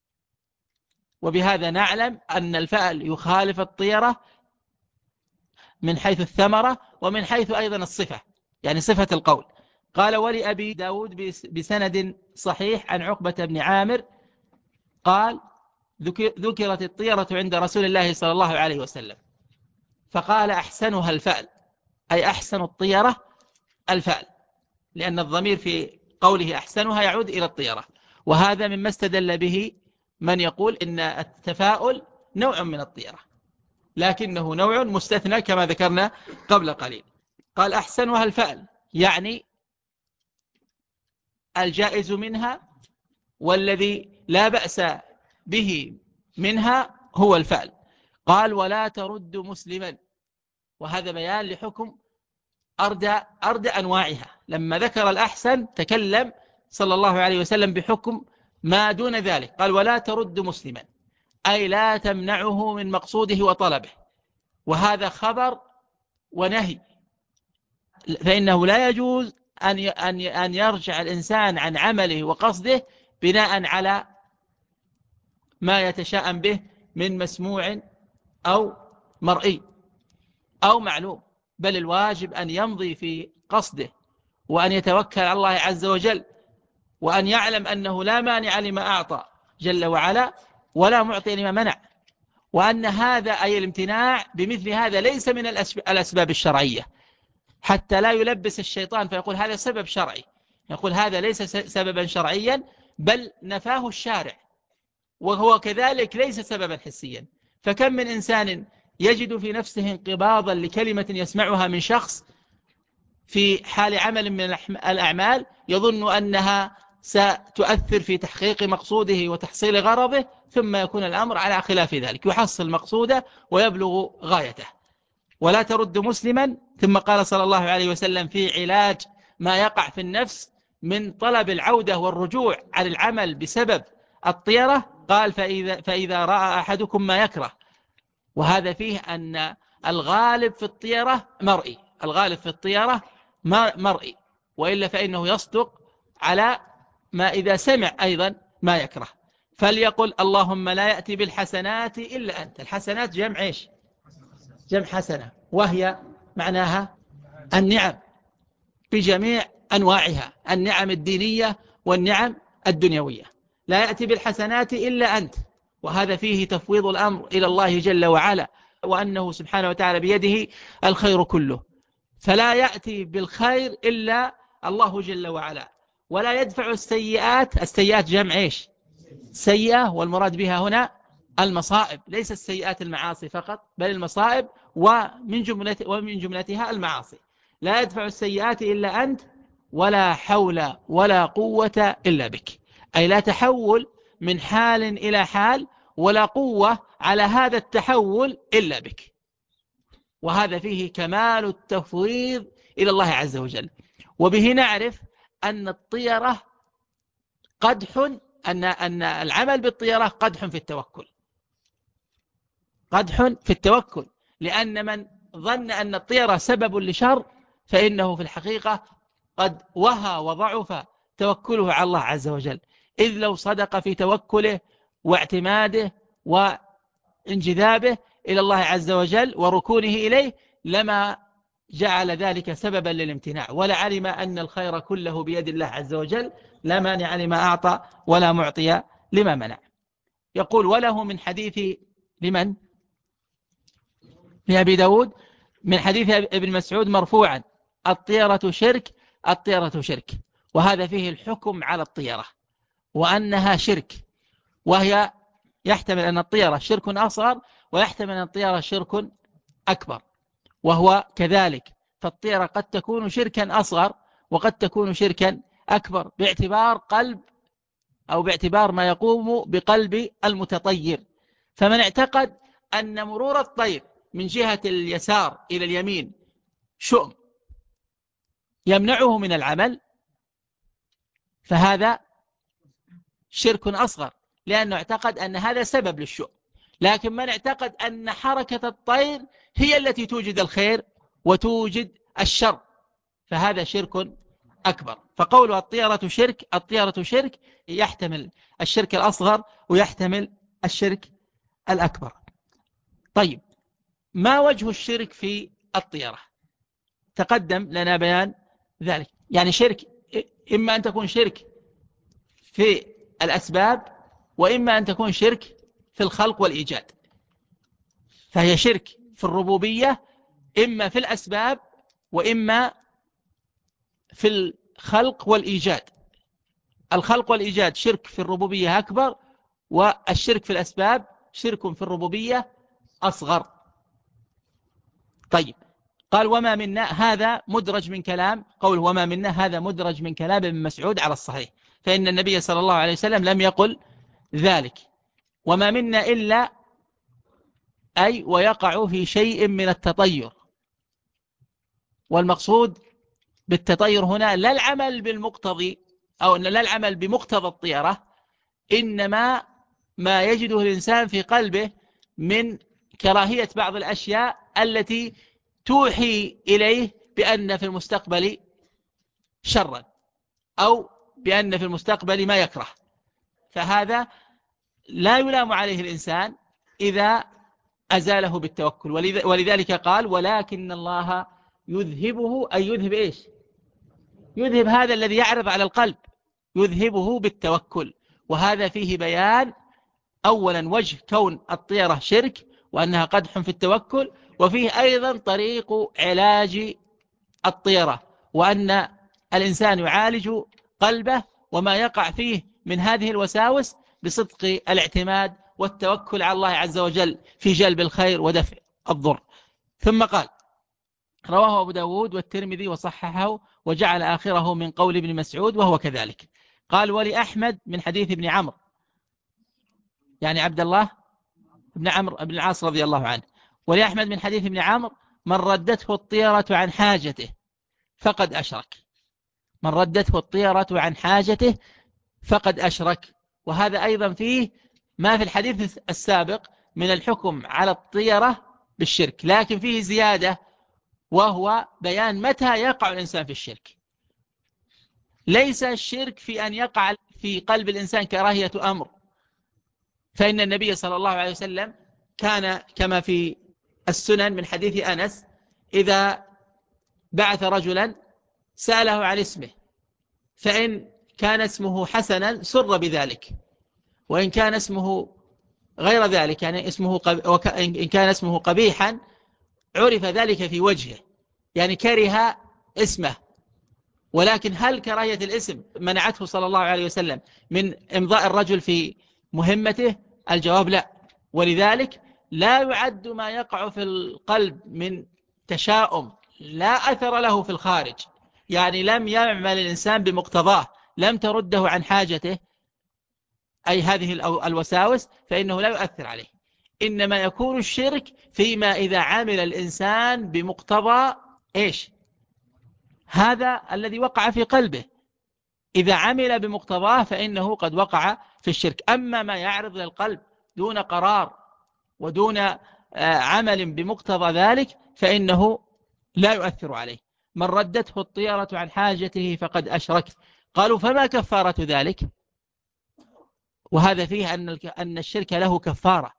وبهذا نعلم أن الفعل يخالف الطيرة من حيث الثمرة ومن حيث أيضا الصفة، يعني صفة القول. قال ولأبي داود بسند صحيح عن عقبة بن عامر قال ذكرت الطيرة عند رسول الله صلى الله عليه وسلم فقال أحسنها الفعل، أي أحسن الطيرة الفعل. لأن الضمير في قوله أحسنها يعود إلى الطيرة، وهذا مما استدل به من يقول إن التفاؤل نوع من الطيرة، لكنه نوع مستثنى كما ذكرنا قبل قليل. قال أحسنها الفأل، يعني الجائز منها والذي لا بأس به منها هو الفأل. قال ولا ترد مسلما، وهذا بيان لحكم أرد أنواعها. لما ذكر الأحسن تكلم صلى الله عليه وسلم بحكم ما دون ذلك، قال ولا ترد مسلما، أي لا تمنعه من مقصوده وطلبه، وهذا خبر ونهي، فإنه لا يجوز أن يرجع الإنسان عن عمله وقصده بناء على ما يتشاءم به من مسموع أو مرئي أو معلوم، بل الواجب أن يمضي في قصده، وأن يتوكل على الله عز وجل، وأن يعلم أنه لا مانع لما أعطى جل وعلا ولا معطي لما منع، وأن هذا أي الامتناع بمثل هذا ليس من الأسباب الشرعية، حتى لا يلبس الشيطان فيقول هذا سبب شرعي، يقول هذا ليس سببا شرعيا بل نفاه الشارع، وهو كذلك ليس سببا حسيا. فكم من إنسان يجد في نفسه انقباضا لكلمة يسمعها من شخص في حال عمل من الأعمال يظن أنها ستؤثر في تحقيق مقصوده وتحصيل غرضه، ثم يكون الأمر على خلاف ذلك، يحصل مقصوده ويبلغ غايته. ولا ترد مسلما، ثم قال صلى الله عليه وسلم في علاج ما يقع في النفس من طلب العودة والرجوع عن العمل بسبب الطيرة، قال فإذا رأى أحدكم ما يكره، وهذا فيه أن الغالب في الطيرة مرئي، الغالب في الطيرة مرئي، وإلا فإنه يصدق على ما إذا سمع أيضا ما يكره. فليقل اللهم لا يأتي بالحسنات إلا أنت. الحسنات جمع إيش؟ جمع حسنة، وهي معناها النعم بجميع أنواعها، النعم الدينية والنعم الدنيوية. لا يأتي بالحسنات إلا أنت، وهذا فيه تفويض الأمر إلى الله جل وعلا، وأنه سبحانه وتعالى بيده الخير كله، فلا يأتي بالخير إلا الله جل وعلا. ولا يدفع السيئات، السيئات جمع إيش؟ سيئة، والمراد بها هنا المصائب، ليس السيئات المعاصي فقط بل المصائب، ومن جملتها المعاصي. لا يدفع السيئات إلا أنت، ولا حول ولا قوة إلا بك، أي لا تحول من حال إلى حال ولا قوة على هذا التحول إلا بك. وهذا فيه كمال التفويض إلى الله عز وجل. وبه نعرف أن الطيرة قدح، أن العمل بالطيرة قدح في التوكل، قدح في التوكل، لأن من ظن أن الطيرة سبب لشر فإنه في الحقيقة قد وهى وضعف توكله على الله عز وجل، إذ لو صدق في توكله واعتماده وانجذابه إلى الله عز وجل وركونه إليه لما جعل ذلك سببا للامتناع، ولعلم أن الخير كله بيد الله عز وجل، لا مانع لما أعطى ولا معطي لما منع. يقول وله من حديث لمن؟ لأبي داود، من حديث ابن مسعود مرفوعا الطيرة شرك، الطيرة شرك، وهذا فيه الحكم على الطيرة وأنها شرك، وهي يحتمل أن الطيرة شرك أصغر ويحتمل أن الطيرة شرك أكبر، وهو كذلك، فالطيرة قد تكون شركا أصغر وقد تكون شركا أكبر باعتبار قلب أو باعتبار ما يقوم بقلب المتطير. فمن اعتقد أن مرور الطير من جهة اليسار إلى اليمين شؤم يمنعه من العمل فهذا شرك أصغر، لأنه اعتقد أن هذا سبب للشؤم. لكن من اعتقد أن حركة الطير هي التي توجد الخير وتوجد الشر فهذا شرك أكبر. فقول الطيرة شرك، الطيرة شرك يحتمل الشرك الأصغر ويحتمل الشرك الأكبر. طيب، ما وجه الشرك في الطيرة؟ تقدم لنا بيان ذلك. يعني شرك إما أن تكون شرك في الأسباب وإما أن تكون شرك في الخلق والإيجاد، فهي شرك في الربوبية إما في الأسباب وإما في الخلق والإيجاد. الخلق والإيجاد شرك في الربوبية أكبر، والشرك في الأسباب شرك في الربوبية أصغر. طيب، قال وما منا، هذا مدرج من كلام، قول وما منا هذا مدرج من كلام ابن مسعود على الصحيح، فإن النبي صلى الله عليه وسلم لم يقل ذلك. وما منا إلا أي ويقع في شيء من التطير، والمقصود بالتطير هنا لا العمل بالمقتضي أو لا العمل بمقتضى الطيرة، إنما ما يجده الإنسان في قلبه من كراهية بعض الأشياء التي توحي إليه بأن في المستقبل شرا، أو بأن في المستقبل ما يكره، فهذا لا يلام عليه الإنسان إذا أزاله بالتوكل. ولذلك قال ولكن الله يذهبه، أي يذهب إيش؟ يذهب هذا الذي يعرض على القلب، يذهبه بالتوكل. وهذا فيه بيان أولا وجه كون الطيرة شرك وأنها قدح في التوكل، وفيه أيضا طريق علاج الطيرة، وأن الإنسان يعالج قلبه وما يقع فيه من هذه الوساوس بصدق الاعتماد والتوكل على الله عز وجل في جلب الخير ودفع الضر. ثم قال رواه أبو داود والترمذي وصححه وجعل آخره من قول ابن مسعود وهو كذلك. قال ولأحمد من حديث ابن عمرو، يعني عبد الله بن عمرو بن العاص رضي الله عنه، ولأحمد من حديث ابن عمرو من ردته الطيرة عن حاجته فقد أشرك. من ردته الطيرة عن حاجته فقد أشرك. وهذا أيضا فيه ما في الحديث السابق من الحكم على الطيرة بالشرك، لكن فيه زيادة، وهو بيان متى يقع الإنسان في الشرك. ليس الشرك في أن يقع في قلب الإنسان كراهية أمر، فإن النبي صلى الله عليه وسلم كان كما في السنن من حديث أنس إذا بعث رجلا سأله عن اسمه، فإن كان اسمه حسنا سر بذلك، وإن كان اسمه غير ذلك، يعني إن كان اسمه قبيحا عرف ذلك في وجهه، يعني كره اسمه. ولكن هل كراهية الاسم منعته صلى الله عليه وسلم من إمضاء الرجل في مهمته؟ الجواب لا. ولذلك لا يعد ما يقع في القلب من تشاؤم لا أثر له في الخارج، يعني لم يعمل الإنسان بمقتضاه، لم ترده عن حاجته، أي هذه الوساوس، فإنه لا يؤثر عليه. إنما يكون الشرك فيما إذا عمل الإنسان بمقتضى إيش؟ هذا الذي وقع في قلبه، إذا عمل بمقتضاه فإنه قد وقع في الشرك. أما ما يعرض للقلب دون قرار ودون عمل بمقتضى ذلك فإنه لا يؤثر عليه. من ردته الطيرة عن حاجته فقد أشرك. قالوا فما كفارة ذلك؟ وهذا فيه أن الشرك له كفارة،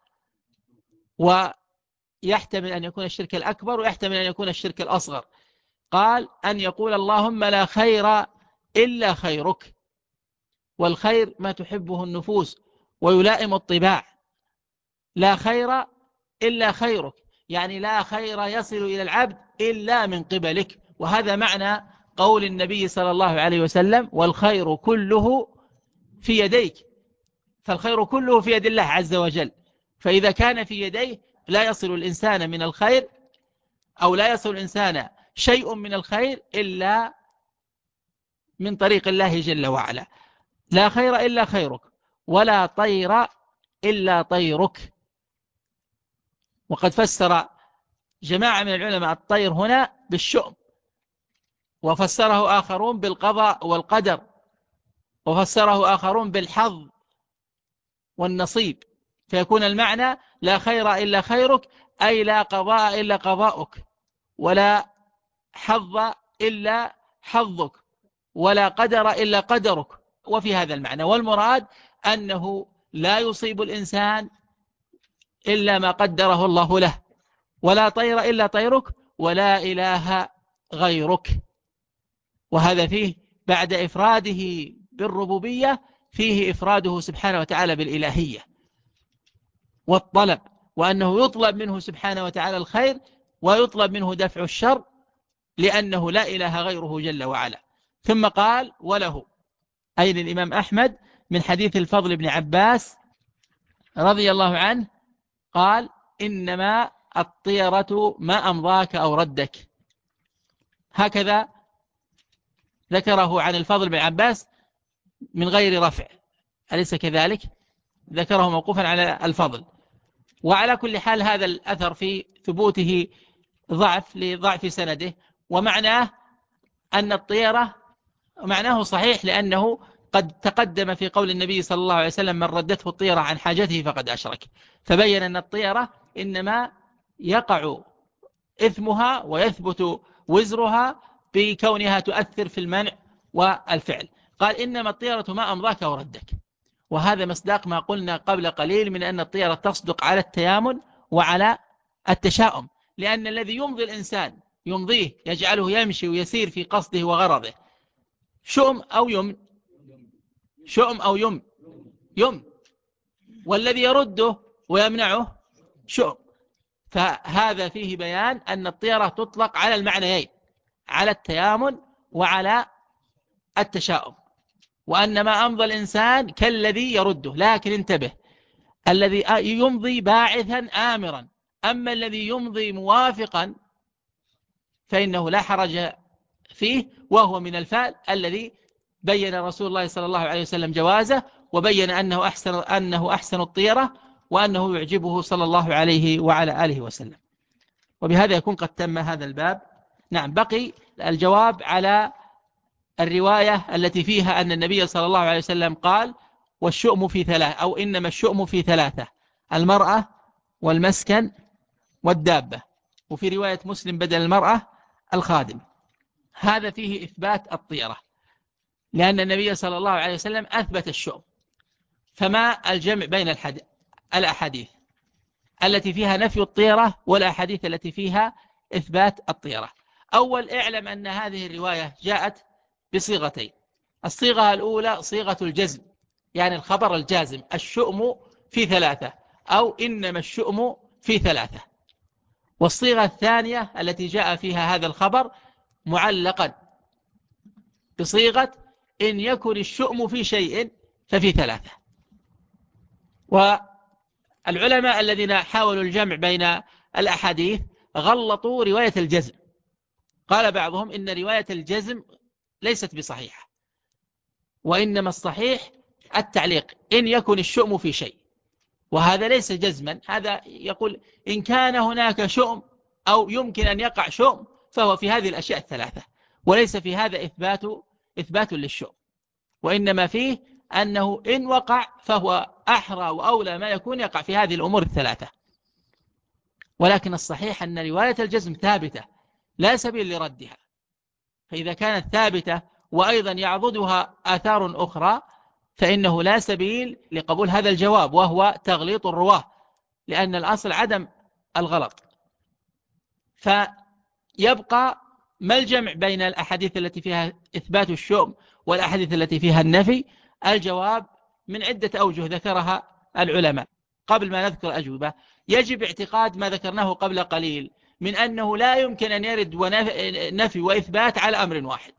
ويحتمل أن يكون الشرك الأكبر ويحتمل أن يكون الشرك الأصغر. قال أن يقول اللهم لا خير إلا خيرك، والخير ما تحبه النفوس ويلائم الطباع. لا خير إلا خيرك، يعني لا خير يصل إلى العبد إلا من قبلك. وهذا معنى قول النبي صلى الله عليه وسلم والخير كله في يديك، فالخير كله في يد الله عز وجل. فإذا كان في يديه لا يصل الإنسان من الخير، أو لا يصل الإنسان شيء من الخير إلا من طريق الله جل وعلا. لا خير إلا خيرك، ولا طير إلا طيرك. وقد فسر جماعة من العلماء الطير هنا بالشؤم، وفسره آخرون بالقضاء والقدر، وفسره آخرون بالحظ والنصيب، فيكون المعنى لا خير إلا خيرك، أي لا قضاء إلا قضاؤك، ولا حظ إلا حظك، ولا قدر إلا قدرك، وفي هذا المعنى. والمراد أنه لا يصيب الإنسان إلا ما قدره الله له، ولا طير إلا طيرك، ولا إله غيرك. وهذا فيه بعد إفراده بالربوبية فيه إفراده سبحانه وتعالى بالإلهية والطلب، وأنه يطلب منه سبحانه وتعالى الخير ويطلب منه دفع الشر، لأنه لا إله غيره جل وعلا. ثم قال وله، أي للإمام أحمد، من حديث الفضل بن عباس رضي الله عنه قال إنما الطيرة ما أمضاك أو ردك. هكذا ذكره عن الفضل بن عباس من غير رفع، أليس كذلك؟ ذكره موقوفا على الفضل. وعلى كل حال هذا الأثر في ثبوته ضعف لضعف سنده، ومعناه أن الطيرة معناه صحيح، لأنه قد تقدم في قول النبي صلى الله عليه وسلم من ردته الطيرة عن حاجته فقد أشرك، فبين أن الطيرة إنما يقع إثمها ويثبت وزرها بكونها تؤثر في المنع والفعل. قال إنما الطيرة ما أمضاك وردك، وهذا مصداق ما قلنا قبل قليل من أن الطيرة تصدق على التيامن وعلى التشاؤم، لأن الذي يمضي الإنسان يمضيه يجعله يمشي ويسير في قصده وغرضه شؤم أو يمن، شؤم أو يمن، والذي يرده ويمنعه شؤم. فهذا فيه بيان أن الطيرة تطلق على المعنيين، على التيامن وعلى التشاؤم، وأن ما أمضى الإنسان كالذي يرده. لكن انتبه، الذي يمضي باعثا آمرا، أما الذي يمضي موافقا فإنه لا حرج فيه، وهو من الفعل الذي بين رسول الله صلى الله عليه وسلم جوازه، وبين أنه أحسن الطيرة، وأنه يعجبه صلى الله عليه وعلى آله وسلم. وبهذا يكون قد تم هذا الباب. نعم، بقي الجواب على الرواية التي فيها أن النبي صلى الله عليه وسلم قال والشؤم في ثلاثة، أو إنما الشؤم في ثلاثة: المرأة والمسكن والدابة، وفي رواية مسلم بدل المرأة الخادم. هذا فيه إثبات الطيرة، لأن النبي صلى الله عليه وسلم أثبت الشؤم. فما الجمع بين الأحاديث التي فيها نفي الطيرة والأحاديث التي فيها إثبات الطيرة؟ أول، اعلم أن هذه الرواية جاءت بصيغتين. الصيغة الأولى صيغة الجزم، يعني الخبر الجازم: الشؤم في ثلاثة، أو إنما الشؤم في ثلاثة. والصيغة الثانية التي جاء فيها هذا الخبر معلقا بصيغة إن يكن الشؤم في شيء ففي ثلاثة. والعلماء الذين حاولوا الجمع بين الأحاديث غلطوا رواية الجزم. قال بعضهم إن رواية الجزم ليست بصحيحة، وإنما الصحيح التعليق: إن يكن الشؤم في شيء. وهذا ليس جزما، هذا يقول إن كان هناك شؤم أو يمكن أن يقع شؤم فهو في هذه الأشياء الثلاثة، وليس في هذا إثبات للشؤم، وإنما فيه أنه إن وقع فهو أحرى وأولى ما يكون يقع في هذه الأمور الثلاثة. ولكن الصحيح أن رواية الجزم ثابتة لا سبيل لردها، فإذا كانت ثابتة وأيضا يعضدها آثار أخرى فإنه لا سبيل لقبول هذا الجواب، وهو تغليط الرواه، لأن الأصل عدم الغلط. فيبقى ما الجمع بين الأحاديث التي فيها إثبات الشؤم والأحاديث التي فيها النفي؟ الجواب من عدة أوجه ذكرها العلماء. قبل ما نذكر أجوبة، يجب اعتقاد ما ذكرناه قبل قليل من أنه لا يمكن أن يرد نفي وإثبات على أمر واحد.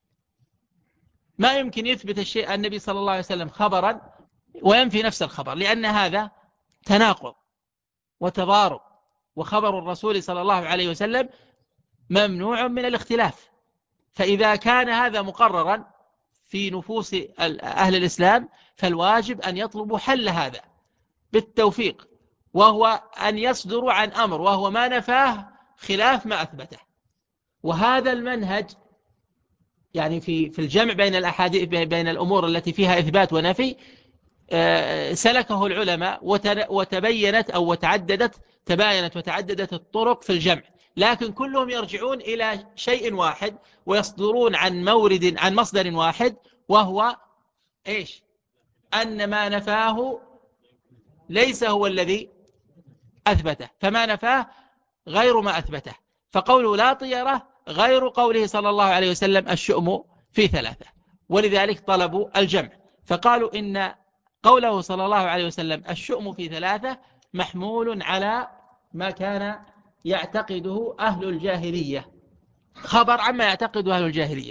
ما يمكن يثبت الشيء النبي صلى الله عليه وسلم خبرا وينفي نفس الخبر، لأن هذا تناقض وتضارب، وخبر الرسول صلى الله عليه وسلم ممنوع من الاختلاف. فإذا كان هذا مقررا في نفوس أهل الإسلام فالواجب أن يطلبوا حل هذا بالتوفيق، وهو أن يصدروا عن أمر وهو ما نفاه خلاف ما أثبته. وهذا المنهج يعني في الجمع بين الأحاديث بين الأمور التي فيها إثبات ونفي سلكه العلماء، وتبينت أو تباينت وتعددت الطرق في الجمع، لكن كلهم يرجعون إلى شيء واحد ويصدرون عن مصدر واحد، وهو إيش؟ أن ما نفاه ليس هو الذي أثبته، فما نفاه غير ما أثبته. فقوله لا طيرة غير قوله صلى الله عليه وسلم الشؤم في ثلاثة، ولذلك طلبوا الجمع، فقالوا إن قوله صلى الله عليه وسلم الشؤم في ثلاثة محمول على ما كان يعتقده أهل الجاهلية، خبر عما يعتقده أهل الجاهلية.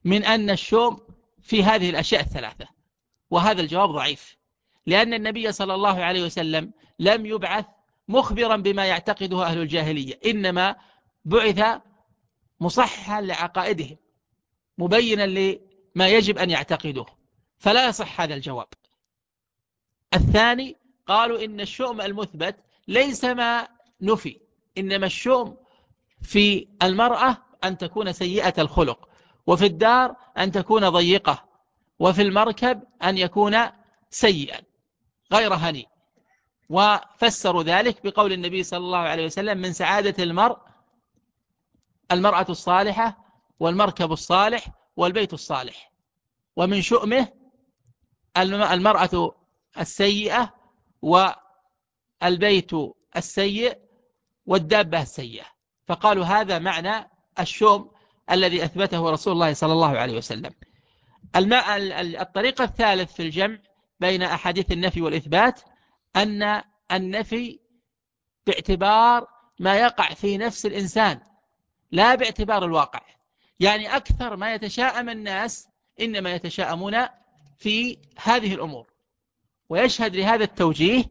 من أن الشؤم في هذه الأشياء الثلاثة؟ وهذا الجواب ضعيف، لأن النبي صلى الله عليه وسلم لم يبعث مخبرا بما يعتقده أهل الجاهلية، إنما بعث مصححا لعقائدهم مبينا لما يجب أن يعتقدوه، فلا يصح هذا الجواب. الثاني قالوا إن الشؤم المثبت ليس ما نفي، إنما الشؤم في المرأة أن تكون سيئة الخلق، وفي الدار أن تكون ضيقة، وفي المركب أن يكون سيئا غير هني. وفسروا ذلك بقول النبي صلى الله عليه وسلم: من سعادة المرأة الصالحة والمركب الصالح والبيت الصالح، ومن شؤمه المرأة السيئة والبيت السيء والدابة السيئة. فقالوا هذا معنى الشؤم الذي أثبته رسول الله صلى الله عليه وسلم. الطريقة الثالث في الجمع بين أحاديث النفي والإثبات أن النفي باعتبار ما يقع في نفس الإنسان لا باعتبار الواقع، يعني أكثر ما يتشاءم الناس إنما يتشاءمون في هذه الأمور. ويشهد لهذا التوجيه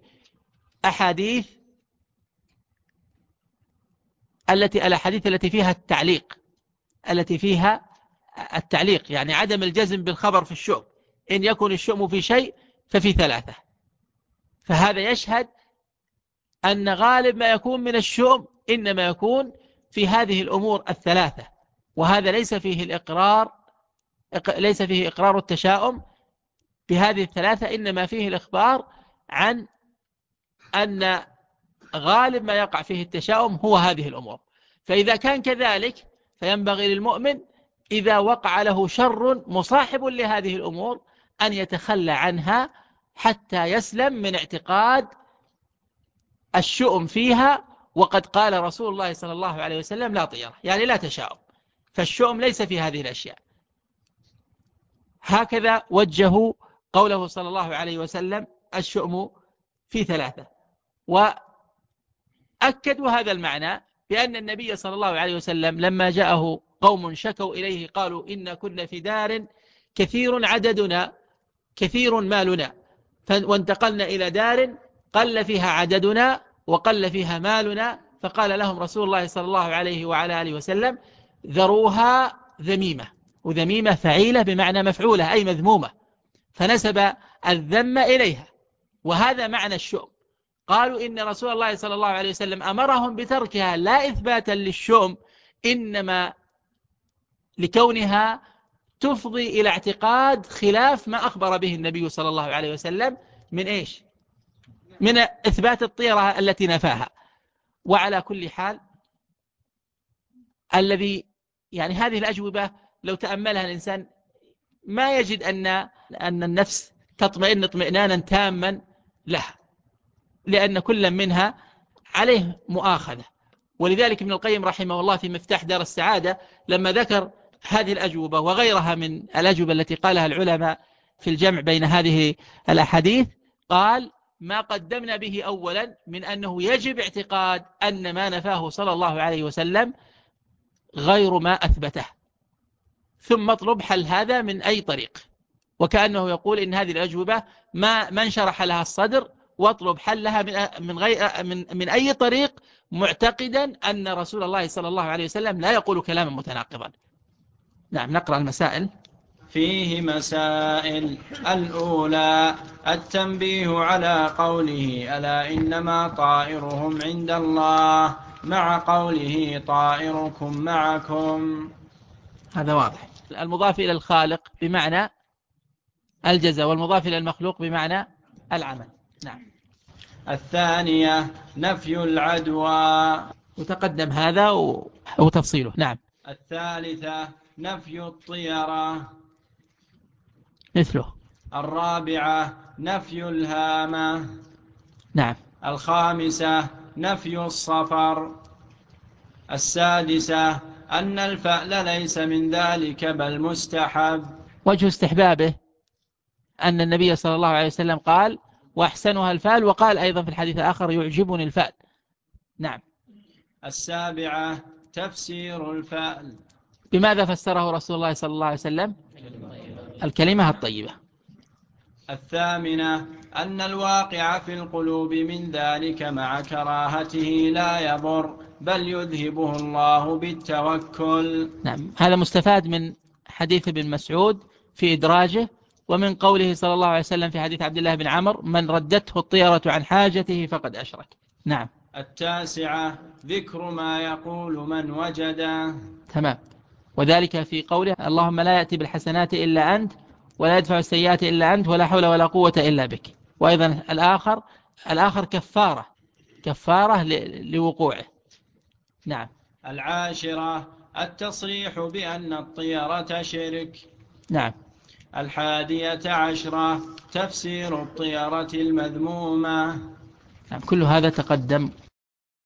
الأحاديث التي فيها التعليق، يعني عدم الجزم بالخبر في الشؤم، إن يكن الشؤم في شيء ففي ثلاثة. فهذا يشهد أن غالب ما يكون من الشؤم إنما يكون في هذه الأمور الثلاثة، وهذا ليس فيه إقرار التشاؤم بهذه الثلاثة، إنما فيه الإخبار عن أن غالب ما يقع فيه التشاؤم هو هذه الأمور. فإذا كان كذلك فينبغي للمؤمن إذا وقع له شر مصاحب لهذه الأمور أن يتخلى عنها حتى يسلم من اعتقاد الشؤم فيها. وقد قال رسول الله صلى الله عليه وسلم: لا طيرة، يعني لا تشاؤم، فالشؤم ليس في هذه الأشياء. هكذا وجهوا قوله صلى الله عليه وسلم: الشؤم في ثلاثة. وأكدوا هذا المعنى بأن النبي صلى الله عليه وسلم لما جاءه قوم شكوا إليه قالوا: إن كنا في دار كثير عددنا كثير مالنا، وانتقلنا إلى دار قل فيها عددنا وقل فيها مالنا، فقال لهم رسول الله صلى الله عليه وعلى آله وسلم: ذروها ذميمة. وذميمة فعيلة بمعنى مفعولة أي مذمومة، فنسب الذم إليها، وهذا معنى الشؤم. قالوا إن رسول الله صلى الله عليه وسلم أمرهم بتركها لا إثباتا للشؤم، إنما لكونها تفضي إلى اعتقاد خلاف ما أخبر به النبي صلى الله عليه وسلم من إيش؟ من إثبات الطيرة التي نفاها. وعلى كل حال يعني هذه الأجوبة لو تأملها الإنسان ما يجد أن النفس تطمئن اطمئنانا تاما لها، لأن كل منها عليه مؤاخذة. ولذلك ابن القيم رحمه الله في مفتاح دار السعادة لما ذكر هذه الأجوبة وغيرها من الأجوبة التي قالها العلماء في الجمع بين هذه الأحاديث قال: ما قدمنا به أولا من أنه يجب اعتقاد أن ما نفاه صلى الله عليه وسلم غير ما أثبته، ثم اطلب حل هذا من أي طريق. وكأنه يقول إن هذه الأجوبة ما انشرح لها الصدر، واطلب حلها من أي طريق، معتقدا أن رسول الله صلى الله عليه وسلم لا يقول كلاما متناقضا. نعم، نقرأ المسائل. فيه مسائل. الأولى: التنبيه على قوله: ألا إنما طائرهم عند الله، مع قوله: طائركم معكم. هذا واضح. المضاف إلى الخالق بمعنى الجزاء، والمضاف إلى المخلوق بمعنى العمل. نعم. الثانية: نفي العدوى، وتقدم هذا وتفصيله. نعم. الثالثة: نفي الطيرة، مثله. الرابعة: نفي الهامة. نعم. الخامسة: نفي الصفر. السادسة: أن الفأل ليس من ذلك بل مستحب. وجه استحبابه أن النبي صلى الله عليه وسلم قال: وأحسنها الفأل، وقال أيضا في الحديث الآخر: يعجبني الفأل. نعم. السابعة: تفسير الفأل. بماذا فسره رسول الله صلى الله عليه وسلم؟ الكلمة الطيبة. الثامنة أن الواقع في القلوب من ذلك مع كراهته لا يضر بل يذهبه الله بالتوكل. نعم، هذا مستفاد من حديث ابن مسعود في إدراجه، ومن قوله صلى الله عليه وسلم في حديث عبد الله بن عمرو: من ردته الطيرة عن حاجته فقد أشرك. نعم. التاسعة ذكر ما يقول من وجده. تمام. وذلك في قوله: اللهم لا يأتي بالحسنات إلا أنت ولا يدفع السيئات إلا أنت ولا حول ولا قوة إلا بك. وأيضا الآخر كفارة لوقوعه. نعم. العاشرة التصريح بأن الطيرة شرك. نعم. 11 تفسير الطيرة المذمومة. نعم، كل هذا تقدم